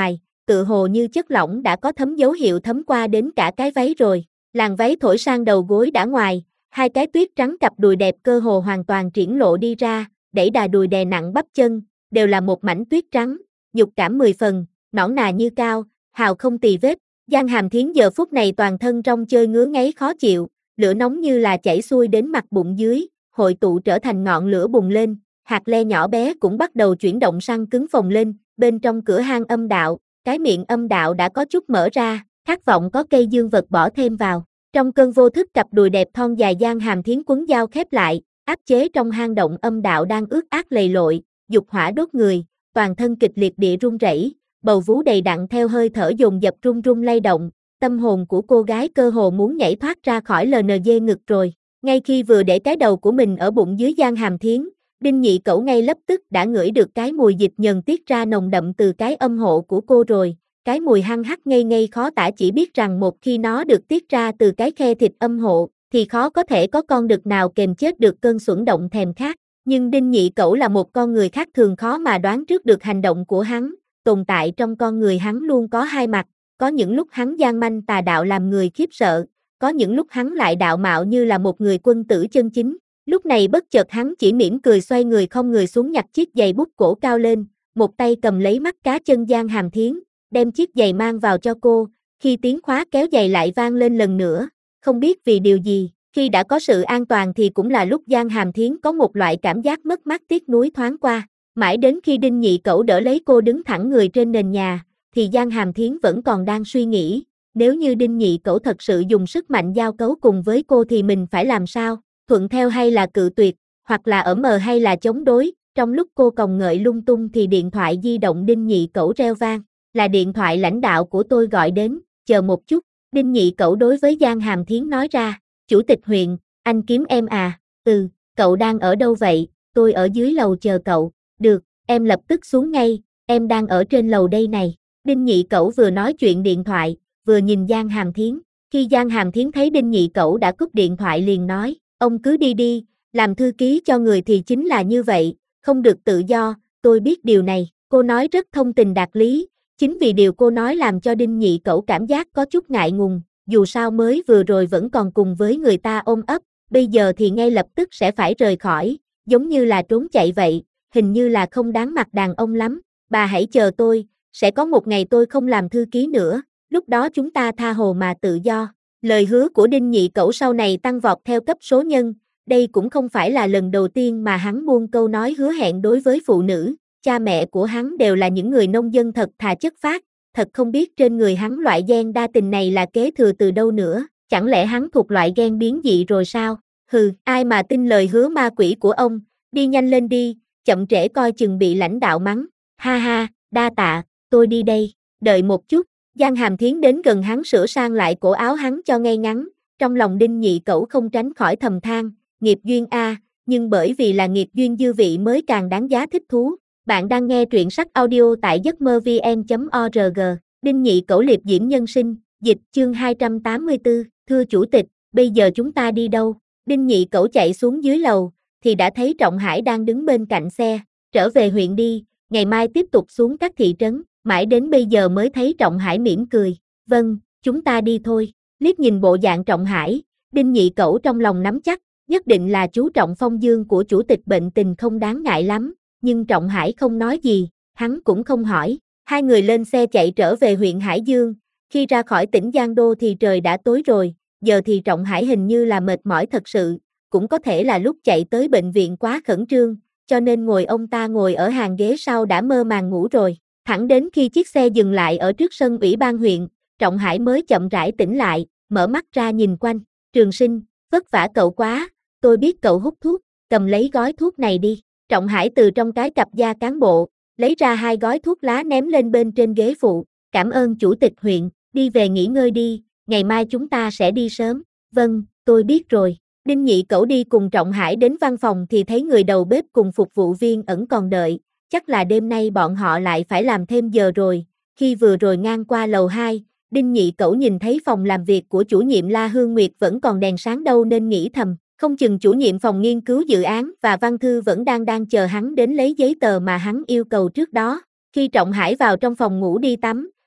tự hồ như chất lỏng đã có thấm dấu hiệu thấm qua đến cả cái váy rồi. Làn váy thổi sang đầu gối đã ngoài, hai cái tuyết trắng cặp đùi đẹp cơ hồ hoàn toàn triển lộ đi ra, đẩy đà đùi đè nặng bắp chân, đều là một mảnh tuyết trắng, nhục cảm 10 phần, nõn nà như cao, hào không tì vết. Giang Hàm Thiến giờ phút này toàn thân trong chơi ngứa ngáy khó chịu, lửa nóng như là chảy xuôi đến mặt bụng dưới, hội tụ trở thành ngọn lửa bùng lên, hạt le nhỏ bé cũng bắt đầu chuyển động săn cứng phồng lên, bên trong cửa hang âm đạo, cái miệng âm đạo đã có chút mở ra, khát vọng có cây dương vật bỏ thêm vào. Trong cơn vô thức cặp đùi đẹp thon dài Giang Hàm Thiến quấn dao khép lại, áp chế trong hang động âm đạo đang ướt át lầy lội, dục hỏa đốt người, toàn thân kịch liệt địa run rẩy, bầu vú đầy đặn theo hơi thở dồn dập run run lay động, tâm hồn của cô gái cơ hồ muốn nhảy thoát ra khỏi LNG ngực rồi. Ngay khi vừa để cái đầu của mình ở bụng dưới Giang Hàm Thiến, Đinh Nhị Cẩu ngay lập tức đã ngửi được cái mùi dịch nhờn tiết ra nồng đậm từ cái âm hộ của cô rồi. Cái mùi hăng hắc ngây ngây khó tả, chỉ biết rằng một khi nó được tiết ra từ cái khe thịt âm hộ, thì khó có thể có con đực nào kềm chết được cơn xuẩn động thèm khát. Nhưng Đinh Nhị Cẩu là một con người khác thường, khó mà đoán trước được hành động của hắn. Tồn tại trong con người hắn luôn có hai mặt, có những lúc hắn gian manh tà đạo làm người khiếp sợ, có những lúc hắn lại đạo mạo như là một người quân tử chân chính. Lúc này bất chợt hắn chỉ mỉm cười xoay người không người xuống nhặt chiếc giày bút cổ cao lên, một tay cầm lấy mắt cá chân Giang Hàm Thiến, đem chiếc giày mang vào cho cô, khi tiếng khóa kéo giày lại vang lên lần nữa, không biết vì điều gì, khi đã có sự an toàn thì cũng là lúc Giang Hàm Thiến có một loại cảm giác mất mát tiếc nuối thoáng qua, mãi đến khi Đinh Nhị Cẩu đỡ lấy cô đứng thẳng người trên nền nhà, thì Giang Hàm Thiến vẫn còn đang suy nghĩ, nếu như Đinh Nhị Cẩu thật sự dùng sức mạnh giao cấu cùng với cô thì mình phải làm sao, thuận theo hay là cự tuyệt, hoặc là ở mờ hay là chống đối. Trong lúc cô còng ngợi lung tung thì điện thoại di động Đinh Nhị Cẩu reo vang. Là điện thoại lãnh đạo của tôi gọi đến, chờ một chút, Đinh Nhị Cẩu đối với Giang Hàm Thiến nói ra, chủ tịch huyện, anh kiếm em à, cậu đang ở đâu vậy, tôi ở dưới lầu chờ cậu, được, em lập tức xuống ngay, em đang ở trên lầu đây này. Đinh Nhị Cẩu vừa nói chuyện điện thoại, vừa nhìn Giang Hàm Thiến, khi Giang Hàm Thiến thấy Đinh Nhị Cẩu đã cúp điện thoại liền nói, ông cứ đi đi, làm thư ký cho người thì chính là như vậy, không được tự do, tôi biết điều này, cô nói rất thông tình đạt lý. Chính vì điều cô nói làm cho Đinh Nhị Cẩu cảm giác có chút ngại ngùng, dù sao mới vừa rồi vẫn còn cùng với người ta ôm ấp, bây giờ thì ngay lập tức sẽ phải rời khỏi, giống như là trốn chạy vậy, hình như là không đáng mặt đàn ông lắm, bà hãy chờ tôi, sẽ có một ngày tôi không làm thư ký nữa, lúc đó chúng ta tha hồ mà tự do. Lời hứa của Đinh Nhị Cẩu sau này tăng vọt theo cấp số nhân, đây cũng không phải là lần đầu tiên mà hắn buông câu nói hứa hẹn đối với phụ nữ. Cha mẹ của hắn đều là những người nông dân thật thà chất phác, thật không biết trên người hắn loại gen đa tình này là kế thừa từ đâu nữa, chẳng lẽ hắn thuộc loại gen biến dị rồi sao? Hừ, ai mà tin lời hứa ma quỷ của ông, đi nhanh lên đi, chậm trễ coi chừng bị lãnh đạo mắng. Ha ha, đa tạ, tôi đi đây, đợi một chút. Giang Hàm Thiến đến gần hắn sửa sang lại cổ áo hắn cho ngay ngắn, trong lòng Đinh Nhị Cẩu không tránh khỏi thầm than, nghiệp duyên a, nhưng bởi vì là nghiệp duyên dư vị mới càng đáng giá thích thú. Bạn đang nghe truyện sách audio tại giấc mơ vn.org, Đinh Nhị Cẩu liệp diễm nhân sinh, dịch chương 284, thưa chủ tịch, bây giờ chúng ta đi đâu? Đinh Nhị Cẩu chạy xuống dưới lầu, thì đã thấy Trọng Hải đang đứng bên cạnh xe, trở về huyện đi, ngày mai tiếp tục xuống các thị trấn, mãi đến bây giờ mới thấy Trọng Hải mỉm cười, vâng, chúng ta đi thôi, liếc nhìn bộ dạng Trọng Hải, Đinh Nhị Cẩu trong lòng nắm chắc, nhất định là chú trọng phong dương của chủ tịch bệnh tình không đáng ngại lắm. Nhưng Trọng Hải không nói gì, hắn cũng không hỏi, hai người lên xe chạy trở về huyện Hải Dương, khi ra khỏi tỉnh Giang Đô thì trời đã tối rồi, giờ thì Trọng Hải hình như là mệt mỏi thật sự, cũng có thể là lúc chạy tới bệnh viện quá khẩn trương, cho nên ông ta ngồi ở hàng ghế sau đã mơ màng ngủ rồi, thẳng đến khi chiếc xe dừng lại ở trước sân ủy ban huyện, Trọng Hải mới chậm rãi tỉnh lại, mở mắt ra nhìn quanh, Trường Sinh, vất vả cậu quá, tôi biết cậu hút thuốc, cầm lấy gói thuốc này đi. Trọng Hải từ trong cái cặp da cán bộ, lấy ra 2 gói thuốc lá ném lên bên trên ghế phụ, cảm ơn chủ tịch huyện, đi về nghỉ ngơi đi, ngày mai chúng ta sẽ đi sớm, vâng, tôi biết rồi. Đinh Nhị Cẩu đi cùng Trọng Hải đến văn phòng thì thấy người đầu bếp cùng phục vụ viên ẩn còn đợi, chắc là đêm nay bọn họ lại phải làm thêm giờ rồi, khi vừa rồi ngang qua lầu 2, Đinh Nhị Cẩu nhìn thấy phòng làm việc của chủ nhiệm La Hương Nguyệt vẫn còn đèn sáng đâu nên nghĩ thầm. Không chừng chủ nhiệm phòng nghiên cứu dự án và văn thư vẫn đang chờ hắn đến lấy giấy tờ mà hắn yêu cầu trước đó. Khi Trọng Hải vào trong phòng ngủ đi tắm,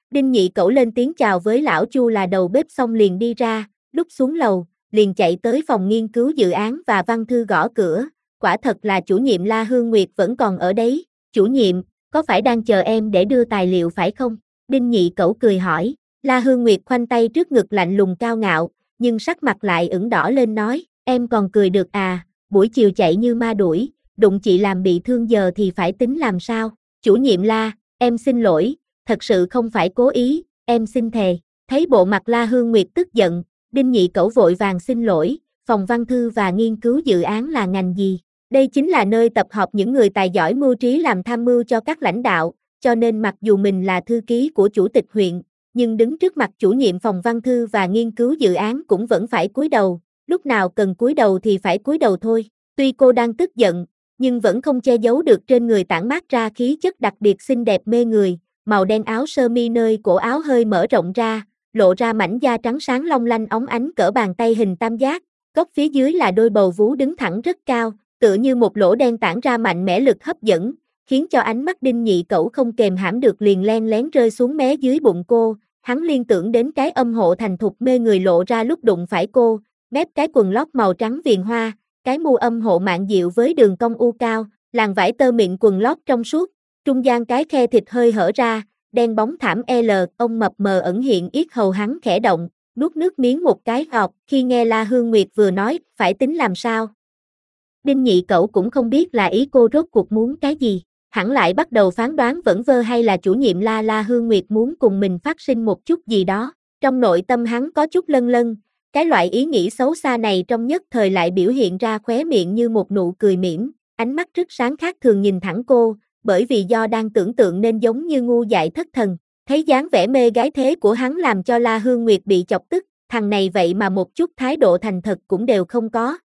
Đinh Nhị Cẩu lên tiếng chào với lão Chu là đầu bếp xong liền đi ra, lúc xuống lầu, liền chạy tới phòng nghiên cứu dự án và văn thư gõ cửa, quả thật là chủ nhiệm La Hương Nguyệt vẫn còn ở đấy, chủ nhiệm, có phải đang chờ em để đưa tài liệu phải không? Đinh Nhị Cẩu cười hỏi, La Hương Nguyệt khoanh tay trước ngực lạnh lùng cao ngạo, nhưng sắc mặt lại ửng đỏ lên nói, em còn cười được à, buổi chiều chạy như ma đuổi, đụng chị làm bị thương giờ thì phải tính làm sao? Chủ nhiệm La, em xin lỗi, thật sự không phải cố ý, em xin thề. Thấy bộ mặt La Hương Nguyệt tức giận, Đinh Nhị Cẩu vội vàng xin lỗi, phòng văn thư và nghiên cứu dự án là ngành gì? Đây chính là nơi tập hợp những người tài giỏi mưu trí làm tham mưu cho các lãnh đạo, cho nên mặc dù mình là thư ký của chủ tịch huyện, nhưng đứng trước mặt chủ nhiệm phòng văn thư và nghiên cứu dự án cũng vẫn phải cúi đầu, lúc nào cần cúi đầu thì phải cúi đầu thôi. Tuy cô đang tức giận, nhưng vẫn không che giấu được trên người tản mát ra khí chất đặc biệt xinh đẹp mê người, màu đen áo sơ mi nơi cổ áo hơi mở rộng ra, lộ ra mảnh da trắng sáng long lanh óng ánh cỡ bàn tay hình tam giác, góc phía dưới là đôi bầu vú đứng thẳng rất cao, tựa như một lỗ đen tản ra mạnh mẽ lực hấp dẫn, khiến cho ánh mắt Đinh Nhị Cẩu không kềm hãm được liền len lén rơi xuống mé dưới bụng cô, hắn liên tưởng đến cái âm hộ thành thục mê người lộ ra lúc đụng phải cô, mép cái quần lót màu trắng viền hoa, cái mu âm hộ mạn dịu với đường cong u cao, làn vải tơ mịn quần lót trong suốt, trung gian cái khe thịt hơi hở ra, đen bóng thảm L, ông mập mờ ẩn hiện yết hầu hắn khẽ động, nuốt nước miếng một cái ngọt, khi nghe La Hương Nguyệt vừa nói, phải tính làm sao. Đinh Nhị Cẩu cũng không biết là ý cô rốt cuộc muốn cái gì, hẳn lại bắt đầu phán đoán vẩn vơ hay là chủ nhiệm La Hương Nguyệt muốn cùng mình phát sinh một chút gì đó, trong nội tâm hắn có chút lân lân, cái loại ý nghĩ xấu xa này trong nhất thời lại biểu hiện ra khóe miệng như một nụ cười mỉm, ánh mắt rất sáng khác thường nhìn thẳng cô, bởi vì do đang tưởng tượng nên giống như ngu dại thất thần, thấy dáng vẻ mê gái thế của hắn làm cho La Hương Nguyệt bị chọc tức, thằng này vậy mà một chút thái độ thành thật cũng đều không có.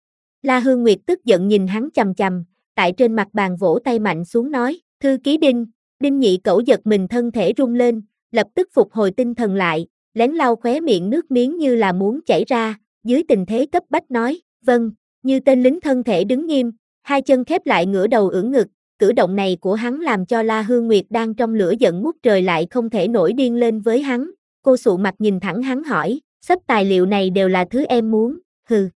La Hương Nguyệt tức giận nhìn hắn chằm chằm, tại trên mặt bàn vỗ tay mạnh xuống nói, thư ký Đinh. Đinh Nhị Cẩu giật mình thân thể rung lên, lập tức phục hồi tinh thần lại, lén lau khóe miệng nước miếng như là muốn chảy ra, dưới tình thế cấp bách nói, vâng, như tên lính thân thể đứng nghiêm, hai chân khép lại ngửa đầu ưỡn ngực, cử động này của hắn làm cho La Hương Nguyệt đang trong lửa giận ngút trời lại không thể nổi điên lên với hắn, cô sụ mặt nhìn thẳng hắn hỏi, sắp tài liệu này đều là thứ em muốn, hừ.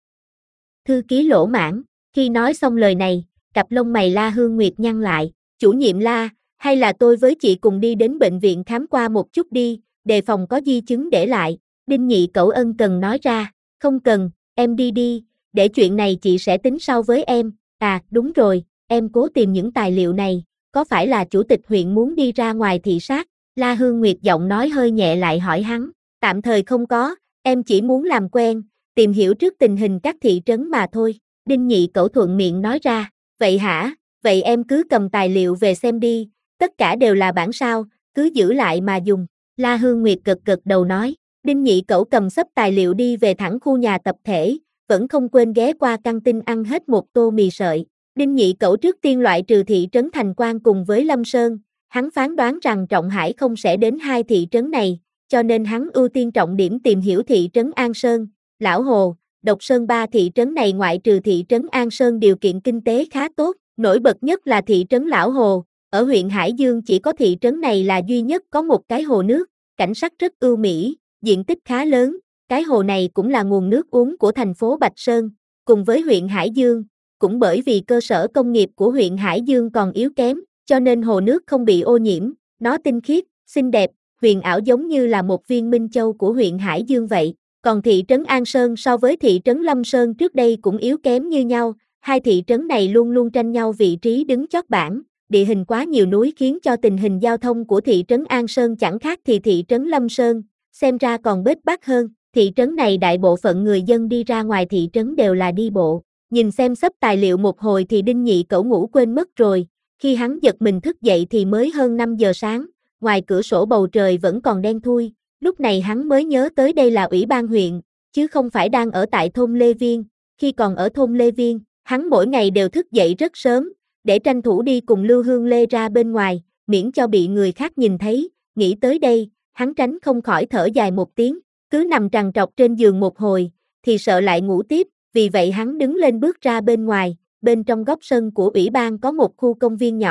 Thư ký lỗ mãn, khi nói xong lời này, cặp lông mày La Hương Nguyệt nhăn lại, chủ nhiệm La, hay là tôi với chị cùng đi đến bệnh viện khám qua một chút đi, đề phòng có di chứng để lại, Đinh Nhị Cẩu ân cần nói ra, không cần, em đi đi, để chuyện này chị sẽ tính sau với em, à đúng rồi, em cố tìm những tài liệu này, có phải là chủ tịch huyện muốn đi ra ngoài thị sát, La Hương Nguyệt giọng nói hơi nhẹ lại hỏi hắn, tạm thời không có, em chỉ muốn làm quen, tìm hiểu trước tình hình các thị trấn mà thôi, Đinh Nhị Cẩu thuận miệng nói ra, vậy hả, vậy em cứ cầm tài liệu về xem đi, tất cả đều là bản sao, cứ giữ lại mà dùng, La Hương Nguyệt gật gật đầu nói, Đinh Nhị Cẩu cầm xấp tài liệu đi về thẳng khu nhà tập thể, vẫn không quên ghé qua căng tin ăn hết một tô mì sợi, Đinh Nhị Cẩu trước tiên loại trừ thị trấn Thành Quan cùng với Lâm Sơn, hắn phán đoán rằng Trọng Hải không sẽ đến hai thị trấn này, cho nên hắn ưu tiên trọng điểm tìm hiểu thị trấn An Sơn, Lão Hồ, Độc Sơn ba thị trấn này ngoại trừ thị trấn An Sơn điều kiện kinh tế khá tốt, nổi bật nhất là thị trấn Lão Hồ, ở huyện Hải Dương chỉ có thị trấn này là duy nhất có một cái hồ nước, cảnh sắc rất ưu mỹ, diện tích khá lớn, cái hồ này cũng là nguồn nước uống của thành phố Bạch Sơn, cùng với huyện Hải Dương, cũng bởi vì cơ sở công nghiệp của huyện Hải Dương còn yếu kém, cho nên hồ nước không bị ô nhiễm, nó tinh khiết, xinh đẹp, huyền ảo giống như là một viên minh châu của huyện Hải Dương vậy. Còn thị trấn An Sơn so với thị trấn Lâm Sơn trước đây cũng yếu kém như nhau, hai thị trấn này luôn luôn tranh nhau vị trí đứng chót bảng, địa hình quá nhiều núi khiến cho tình hình giao thông của thị trấn An Sơn chẳng khác thì thị trấn Lâm Sơn, xem ra còn bết bát hơn, thị trấn này đại bộ phận người dân đi ra ngoài thị trấn đều là đi bộ, nhìn xem xấp tài liệu một hồi thì Đinh Nhị Cẩu ngủ quên mất rồi, khi hắn giật mình thức dậy thì mới hơn 5 giờ sáng, ngoài cửa sổ bầu trời vẫn còn đen thui. Lúc này hắn mới nhớ tới đây là ủy ban huyện, chứ không phải đang ở tại thôn Lê Viên, khi còn ở thôn Lê Viên, hắn mỗi ngày đều thức dậy rất sớm, để tranh thủ đi cùng Lưu Hương Lê ra bên ngoài, miễn cho bị người khác nhìn thấy, nghĩ tới đây, hắn tránh không khỏi thở dài một tiếng, cứ nằm trằn trọc trên giường một hồi, thì sợ lại ngủ tiếp, vì vậy hắn đứng lên bước ra bên ngoài, bên trong góc sân của ủy ban có một khu công viên nhỏ,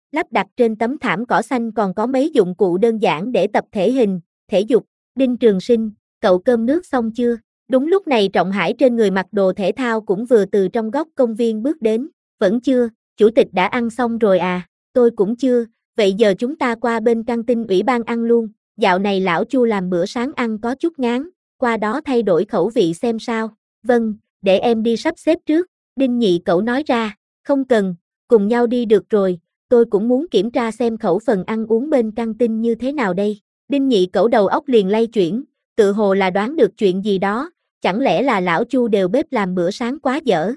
lắp đặt trên tấm thảm cỏ xanh còn có mấy dụng cụ đơn giản để tập thể hình, thể dục. Đinh Trường Sinh, cậu cơm nước xong chưa? Đúng lúc này Trọng Hải trên người mặc đồ thể thao cũng vừa từ trong góc công viên bước đến. Vẫn chưa, chủ tịch đã ăn xong rồi à? Tôi cũng chưa, vậy giờ chúng ta qua bên căng tin ủy ban ăn luôn. Dạo này lão Chu làm bữa sáng ăn có chút ngán, qua đó thay đổi khẩu vị xem sao. Vâng, để em đi sắp xếp trước. Đinh Nhị Cẩu nói ra. Không cần, cùng nhau đi được rồi, tôi cũng muốn kiểm tra xem khẩu phần ăn uống bên căng tin như thế nào đây. Đinh Nhị Cẩu đầu óc liền lay chuyển, tự hồ là đoán được chuyện gì đó, chẳng lẽ là lão Chu đều bếp làm bữa sáng quá dở?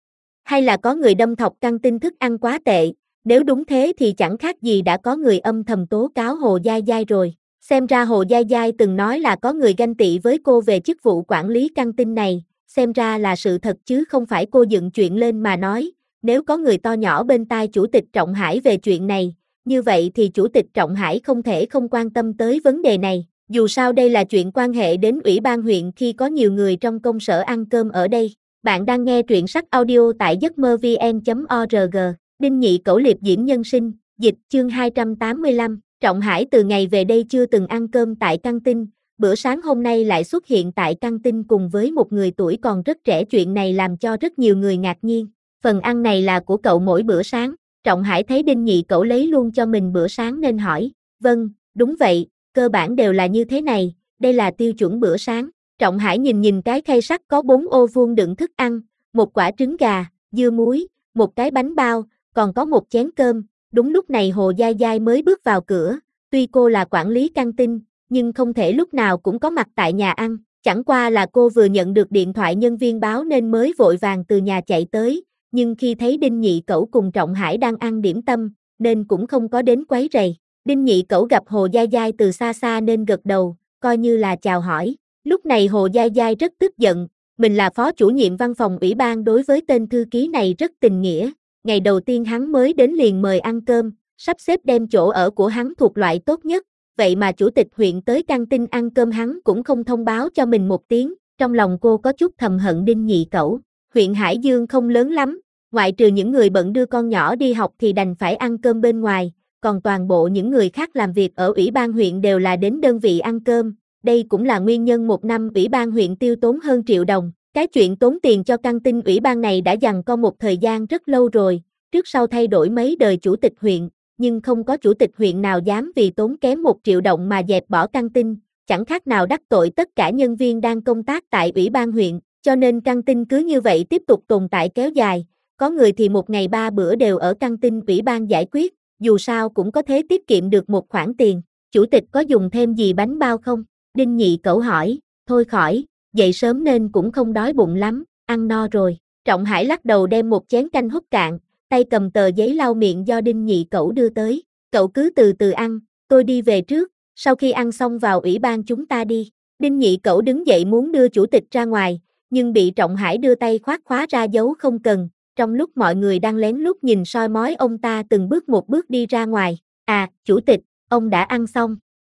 Hay là có người đâm thọc căng tin thức ăn quá tệ, nếu đúng thế thì chẳng khác gì đã có người âm thầm tố cáo Hồ Giai Giai rồi. Xem ra Hồ Giai Giai từng nói là có người ganh tị với cô về chức vụ quản lý căng tin này, xem ra là sự thật chứ không phải cô dựng chuyện lên mà nói. Nếu có người to nhỏ bên tai Chủ tịch Trọng Hải về chuyện này, như vậy thì Chủ tịch Trọng Hải không thể không quan tâm tới vấn đề này. Dù sao đây là chuyện quan hệ đến Ủy ban huyện khi có nhiều người trong công sở ăn cơm ở đây. Bạn đang nghe truyện sách audio tại giấc mơ vn.org. Đinh Nhị Cẩu liệp diễm nhân sinh, dịch chương 285. Trọng Hải từ ngày về đây chưa từng ăn cơm tại căng tin, bữa sáng hôm nay lại xuất hiện tại căng tin cùng với một người tuổi còn rất trẻ, chuyện này làm cho rất nhiều người ngạc nhiên. Phần ăn này là của cậu mỗi bữa sáng. Trọng Hải thấy Đinh Nhị Cẩu lấy luôn cho mình bữa sáng nên hỏi. Vâng, đúng vậy, cơ bản đều là như thế này, đây là tiêu chuẩn bữa sáng. Trọng Hải nhìn cái khay sắt có 4 ô vuông đựng thức ăn, một quả trứng gà, dưa muối, một cái bánh bao, còn có một chén cơm. Đúng lúc này Hồ Giai Giai mới bước vào cửa, tuy cô là quản lý căng tin, nhưng không thể lúc nào cũng có mặt tại nhà ăn, chẳng qua là cô vừa nhận được điện thoại nhân viên báo nên mới vội vàng từ nhà chạy tới, nhưng khi thấy Đinh Nhị Cẩu cùng Trọng Hải đang ăn điểm tâm, nên cũng không có đến quấy rầy. Đinh Nhị Cẩu gặp Hồ Giai Giai từ xa xa nên gật đầu, coi như là chào hỏi. Lúc này Hồ Giai Giai rất tức giận, mình là phó chủ nhiệm văn phòng ủy ban, đối với tên thư ký này rất tình nghĩa. Ngày đầu tiên hắn mới đến liền mời ăn cơm, sắp xếp đem chỗ ở của hắn thuộc loại tốt nhất, vậy mà chủ tịch huyện tới căng tin ăn cơm hắn cũng không thông báo cho mình một tiếng. Trong lòng cô có chút thầm hận Đinh Nhị Cẩu. Huyện Hải Dương không lớn lắm, ngoại trừ những người bận đưa con nhỏ đi học thì đành phải ăn cơm bên ngoài, còn toàn bộ những người khác làm việc ở ủy ban huyện đều là đến đơn vị ăn cơm. Đây cũng là nguyên nhân một năm ủy ban huyện tiêu tốn hơn 1 triệu đồng. Cái chuyện tốn tiền cho căng tin ủy ban này đã giằng co một thời gian rất lâu rồi, trước sau thay đổi mấy đời chủ tịch huyện, nhưng không có chủ tịch huyện nào dám vì tốn kém 1 triệu đồng mà dẹp bỏ căng tin, chẳng khác nào đắc tội tất cả nhân viên đang công tác tại ủy ban huyện, cho nên căng tin cứ như vậy tiếp tục tồn tại kéo dài, có người thì một ngày 3 bữa đều ở căng tin ủy ban giải quyết, dù sao cũng có thể tiết kiệm được một khoản tiền. Chủ tịch có dùng thêm gì bánh bao không? Đinh Nhị Cẩu hỏi. Thôi khỏi, dậy sớm nên cũng không đói bụng lắm, ăn no rồi. Trọng Hải lắc đầu đem một chén canh húp cạn, tay cầm tờ giấy lau miệng do Đinh Nhị Cẩu đưa tới. Cậu cứ từ từ ăn, tôi đi về trước, sau khi ăn xong vào ủy ban chúng ta đi. Đinh Nhị Cẩu đứng dậy muốn đưa chủ tịch ra ngoài, nhưng bị Trọng Hải đưa tay khoát khóa ra dấu không cần. Trong lúc mọi người đang lén lút nhìn soi mói, ông ta từng bước một bước đi ra ngoài. À, chủ tịch, ông đã ăn xong.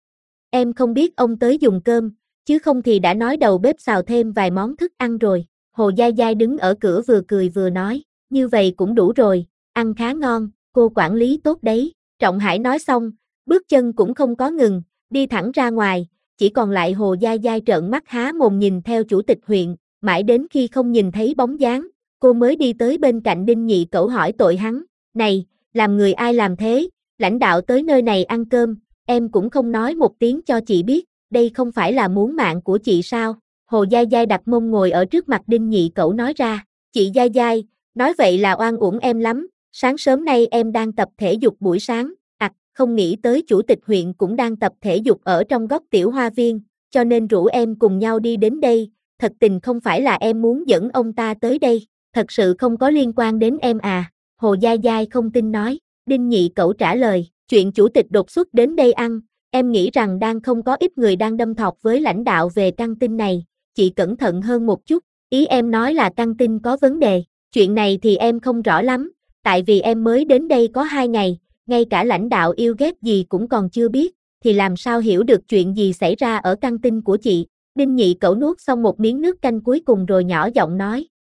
Em không biết ông tới dùng cơm, chứ không thì đã nói đầu bếp xào thêm vài món thức ăn rồi. Hồ Giai Giai đứng ở cửa vừa cười vừa nói, như vậy cũng đủ rồi, ăn khá ngon, cô quản lý tốt đấy. Trọng Hải nói xong, bước chân cũng không có ngừng, đi thẳng ra ngoài, chỉ còn lại Hồ Giai Giai trợn mắt há mồm nhìn theo chủ tịch huyện, mãi đến khi không nhìn thấy bóng dáng, cô mới đi tới bên cạnh Đinh Nhị Cẩu hỏi tội hắn, này, làm người ai làm thế, lãnh đạo tới nơi này ăn cơm, em cũng không nói một tiếng cho chị biết, đây không phải là muốn mạng của chị sao? Hồ Giai Giai đặt mông ngồi ở trước mặt Đinh Nhị Cẩu nói ra, chị Giai Giai, nói vậy là oan uổng em lắm, sáng sớm nay em đang tập thể dục buổi sáng, không nghĩ tới chủ tịch huyện cũng đang tập thể dục ở trong góc tiểu hoa viên, cho nên rủ em cùng nhau đi đến đây, thật tình không phải là em muốn dẫn ông ta tới đây, thật sự không có liên quan đến em à? Hồ Giai Giai không tin nói. Đinh Nhị Cẩu trả lời, chuyện chủ tịch đột xuất đến đây ăn, em nghĩ rằng đang không có ít người đang đâm thọc với lãnh đạo về căng tin này, chị cẩn thận hơn một chút, ý em nói là căng tin có vấn đề, chuyện này thì em không rõ lắm, tại vì em mới đến đây có 2 ngày, ngay cả lãnh đạo yêu ghét gì cũng còn chưa biết, thì làm sao hiểu được chuyện gì xảy ra ở căng tin của chị. Đinh Nhị Cẩu nuốt xong một miếng nước canh cuối cùng rồi nhỏ giọng nói,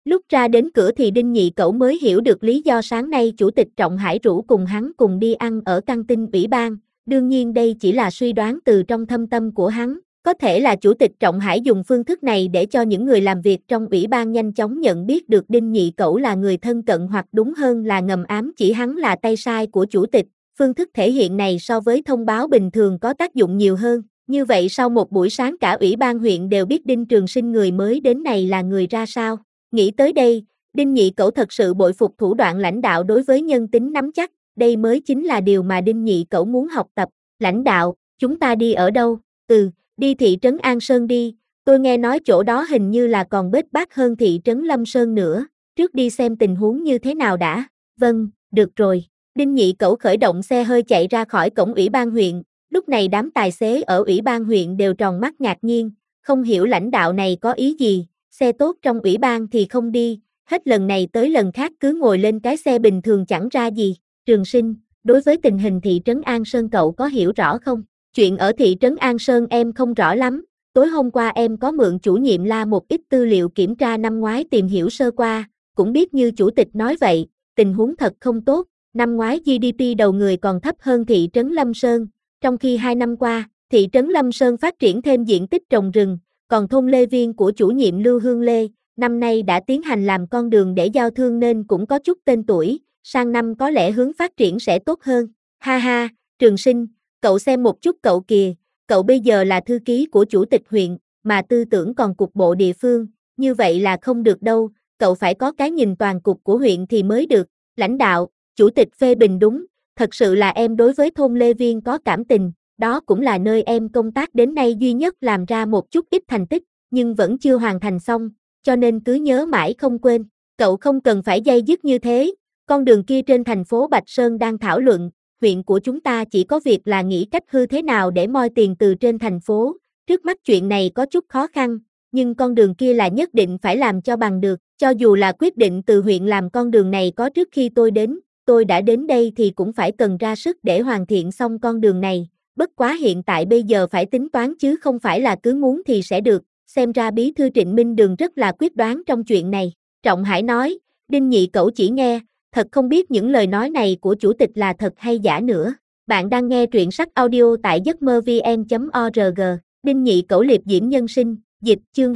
Lúc ra đến cửa thì Đinh Nhị Cẩu mới hiểu được lý do sáng nay Chủ tịch Trọng Hải rủ cùng hắn cùng đi ăn ở căng tin ủy ban, đương nhiên đây chỉ là suy đoán từ trong thâm tâm của hắn, có thể là Chủ tịch Trọng Hải dùng phương thức này để cho những người làm việc trong ủy ban nhanh chóng nhận biết được Đinh Nhị Cẩu là người thân cận hoặc đúng hơn là ngầm ám chỉ hắn là tay sai của Chủ tịch, phương thức thể hiện này so với thông báo bình thường có tác dụng nhiều hơn. Như vậy sau một buổi sáng cả ủy ban huyện đều biết Đinh Trường Sinh người mới đến này là người ra sao. Nghĩ tới đây, Đinh Nhị Cẩu thật sự bội phục thủ đoạn lãnh đạo đối với nhân tính nắm chắc, đây mới chính là điều mà Đinh Nhị Cẩu muốn học tập. Lãnh đạo, chúng ta đi ở đâu? Đi thị trấn An Sơn đi, tôi nghe nói chỗ đó hình như là còn bết bát hơn thị trấn Lâm Sơn nữa, trước đi xem tình huống như thế nào đã. Vâng, được rồi. Đinh Nhị Cẩu khởi động xe hơi chạy ra khỏi cổng ủy ban huyện, lúc này đám tài xế ở ủy ban huyện đều tròn mắt ngạc nhiên, không hiểu lãnh đạo này có ý gì, xe tốt trong ủy ban thì không đi, hết lần này tới lần khác cứ ngồi lên cái xe bình thường chẳng ra gì. Trường Sinh, đối với tình hình thị trấn An Sơn cậu có hiểu rõ không? Chuyện ở thị trấn An Sơn em không rõ lắm, tối hôm qua em có mượn chủ nhiệm La một ít tư liệu kiểm tra năm ngoái tìm hiểu sơ qua, cũng biết như chủ tịch nói vậy, tình huống thật không tốt, năm ngoái GDP đầu người còn thấp hơn thị trấn Lâm Sơn, trong khi 2 năm qua, thị trấn Lâm Sơn phát triển thêm diện tích trồng rừng, còn thôn Lê Viên của chủ nhiệm Lưu Hương Lê, năm nay đã tiến hành làm con đường để giao thương nên cũng có chút tên tuổi, sang năm có lẽ hướng phát triển sẽ tốt hơn. Ha ha, Trường Sinh, cậu xem một chút cậu kìa, cậu bây giờ là thư ký của chủ tịch huyện, mà tư tưởng còn cục bộ địa phương, như vậy là không được đâu, cậu phải có cái nhìn toàn cục của huyện thì mới được. Lãnh đạo, chủ tịch phê bình đúng, thật sự là em đối với thôn Lê Viên có cảm tình, đó cũng là nơi em công tác đến nay duy nhất làm ra một chút ít thành tích, nhưng vẫn chưa hoàn thành xong, cho nên cứ nhớ mãi không quên. Cậu không cần phải day dứt như thế, con đường kia trên thành phố Bạch Sơn đang thảo luận, huyện của chúng ta chỉ có việc là nghĩ cách hư thế nào để moi tiền từ trên thành phố, trước mắt chuyện này có chút khó khăn, nhưng con đường kia là nhất định phải làm cho bằng được, cho dù là quyết định từ huyện làm con đường này có trước khi tôi đến, tôi đã đến đây thì cũng phải cần ra sức để hoàn thiện xong con đường này, bất quá hiện tại bây giờ phải tính toán chứ không phải là cứ muốn thì sẽ được, xem ra bí thư Trịnh Minh Đường rất là quyết đoán trong chuyện này. Trọng Hải nói, Đinh Nhị Cẩu chỉ nghe, thật không biết những lời nói này của chủ tịch là thật hay giả nữa. Bạn đang nghe truyện sách audio tại giấc mơ vn.org, Đinh Nhị Cẩu liệp diễm nhân sinh, dịch chương